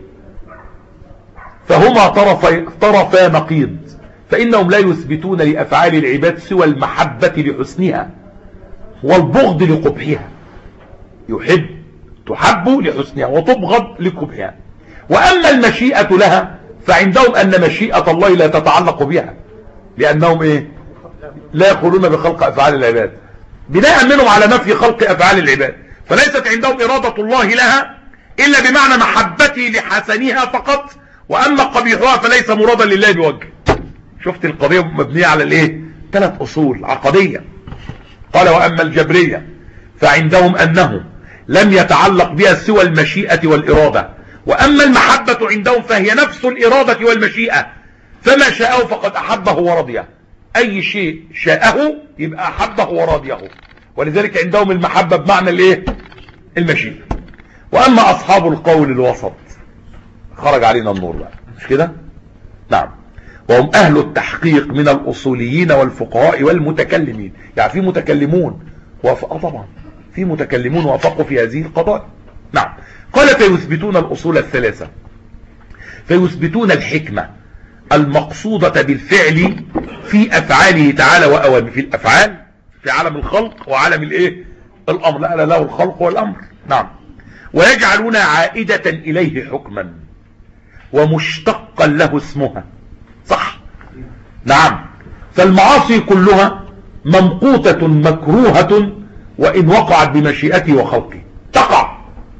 فهما طرفا طرفا نقيض، فإنهم لا يثبتون لأفعال العباد سوى المحبة لحسنها والبغض لقبحها. يحب تحب لحسنها وتبغض لقبحها. وأما المشيئة لها فعندهم أن مشيئة الله لا تتعلق بها، لأنهم إيه؟ لا يقولون بخلق أفعال العباد، بناء منهم على نفي خلق أفعال العباد، فليست عندهم إرادة الله لها إلا بمعنى محبته لحسنها فقط، وأما قبيحها فليس مرادا لله بوجه. شفت القضية مبنية على الايه؟ ثلاث اصول عقدية. قال واما الجبرية فعندهم انه لم يتعلق بها سوى المشيئة والارادة، واما المحبة عندهم فهي نفس الارادة والمشيئة، فما شاءه فقد احبه ورضيه. اي شيء شاءه يبقى احبه ورضيه، ولذلك عندهم المحبة بمعنى الايه؟ المشيئة. واما اصحاب القول الوسط خرج علينا النور بقى، مش كده؟ نعم. وهم اهل التحقيق من الاصوليين والفقهاء والمتكلمين. يعني في متكلمون وافقوا، طبعا في متكلمون وافقوا في هذه القضايا. نعم. قال فيثبتون الاصول الثلاثة، فيثبتون الحكمة المقصودة بالفعل في افعاله تعالى واوامره، في الافعال في عالم الخلق وعالم الايه؟ الامر، لا لا له الخلق والامر. نعم. ويجعلون عائدة اليه حكما ومشتقا له اسمها. صح. نعم. فالمعاصي كلها ممقوتة مكروهة وان وقعت بمشيئته وخلقه، تقع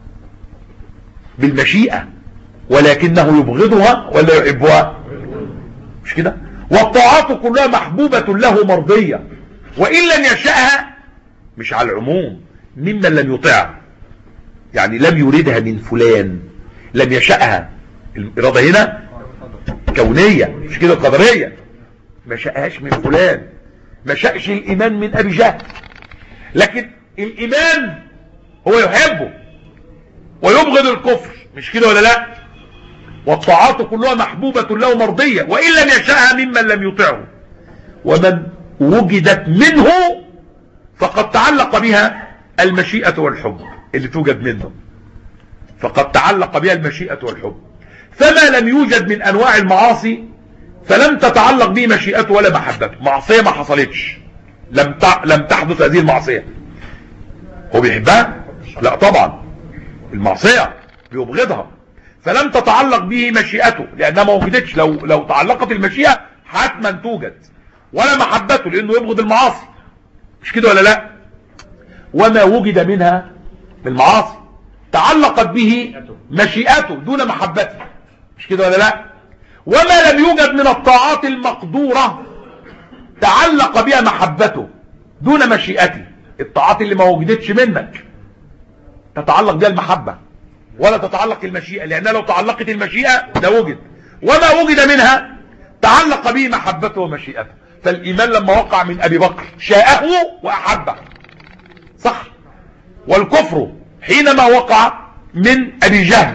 بالمشيئة ولكنه يبغضها ولا يحبها، مش كده؟ والطاعات كلها محبوبة له مرضية وإن لم يشاءها، مش على العموم، ممن لم يطيعها، يعني لم يريدها من فلان، لم يشاءها. الإرادة هنا كونية، مش كده؟ قدرية. ما شاءهاش من فلان، ما شاءش الإيمان من أبي جهل، لكن الإيمان هو يحبه ويبغض الكفر، مش كده ولا لا؟ والطاعات كلها محبوبة له مرضية وإن لم يشاءها ممن لم يطعه. ومن وجدت منه فقد تعلق بها المشيئة والحب، اللي توجد منه فقد تعلق بها المشيئة والحب. فما لم يوجد من أنواع المعاصي فلم تتعلق به مشيئته ولا محبته. معصية ما حصلتش، لم لم تحدث هذه المعصية. هو بيحبها؟ لا طبعا، المعصية بيبغضها، فلم تتعلق به مشيئته لأنها ما وجدتش. لو لو تعلقت المشيئة حتما توجد، ولا محبته لأنه يبغض المعاصي، مش كده ولا لا؟ وما وجد منها من المعاصي تعلقت به مشيئته دون محبته، مش كده ولا لا؟ وما لم يوجد من الطاعات المقدورة تعلق بها محبته دون مشيئته. الطاعات اللي ما وجدتش منك تتعلق بها المحبة ولا تتعلق المشيئة، لأنها لو تعلقت المشيئة لوجد، وما وجد منها تعلق به محبته ومشيئته. فالإيمان لما وقع من أبي بكر شاءه وأحبه، صح؟ والكفر حينما وقع من أبي جهل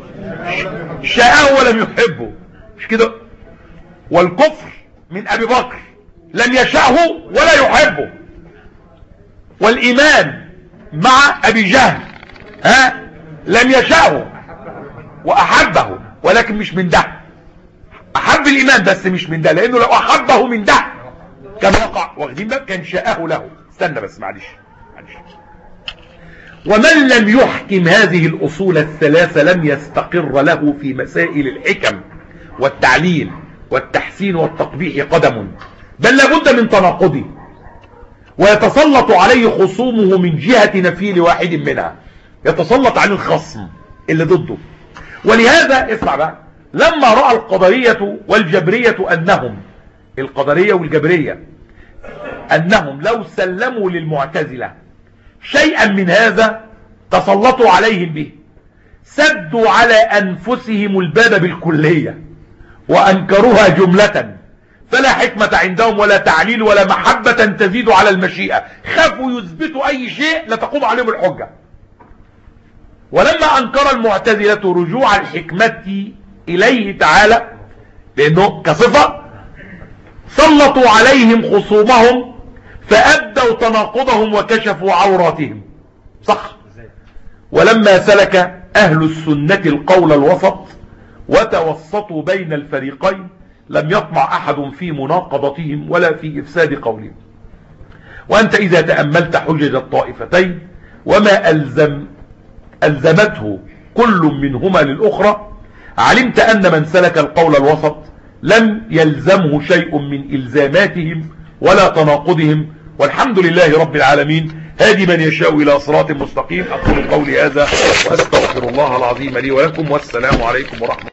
شاءه ولم يحبه، مش كده؟ والكفر من أبي بكر لم يشاءه ولا يحبه. والإيمان مع أبي جهل ها لم يشاءه وأحبه، ولكن مش من ده. أحب الإيمان بس مش من ده، لأنه لو أحبه من ده كان وقع، واخدين بالك؟ كان شاءه له. استنى بس، معلش معلش. ومن لم يحكم هذه الأصول الثلاثة لم يستقر له في مسائل الحكم والتعليل والتحسين والتقبيح قدم، بل لابد من تناقضه، ويتسلط عليه خصومه من جهة نفي لواحد منها. يتسلط عليه الخصم اللي ضده. ولهذا اسمع بقى، لما رأى القدرية والجبرية أنهم القدرية والجبرية أنهم لو سلموا للمعتزلة شيئا من هذا تسلطوا عليهم به، سدوا على أنفسهم الباب بالكلية وأنكروها جملة، فلا حكمة عندهم ولا تعليل ولا محبة تزيد على المشيئة. خافوا يثبتوا أي شيء لتقوم عليهم الحجة. ولما أنكر المعتزلة رجوع الحكمة إليه تعالى لأنه كصفة، سلطوا عليهم خصومهم فأبدوا تناقضهم وكشفوا عوراتهم، صح؟ ولما سلك أهل السنة القول الوسط وتوسطوا بين الفريقين لم يطمع أحد في مناقضتهم ولا في إفساد قولهم. وأنت إذا تأملت حجج الطائفتين وما ألزم ألزمته كل منهما للأخرى علمت أن من سلك القول الوسط لم يلزمه شيء من إلزاماتهم ولا تناقضهم، والحمد لله رب العالمين هادي من يشاء إلى صراط مستقيم. أقول قولي هذا وأستغفر الله العظيم لي ولكم، والسلام عليكم ورحمة الله.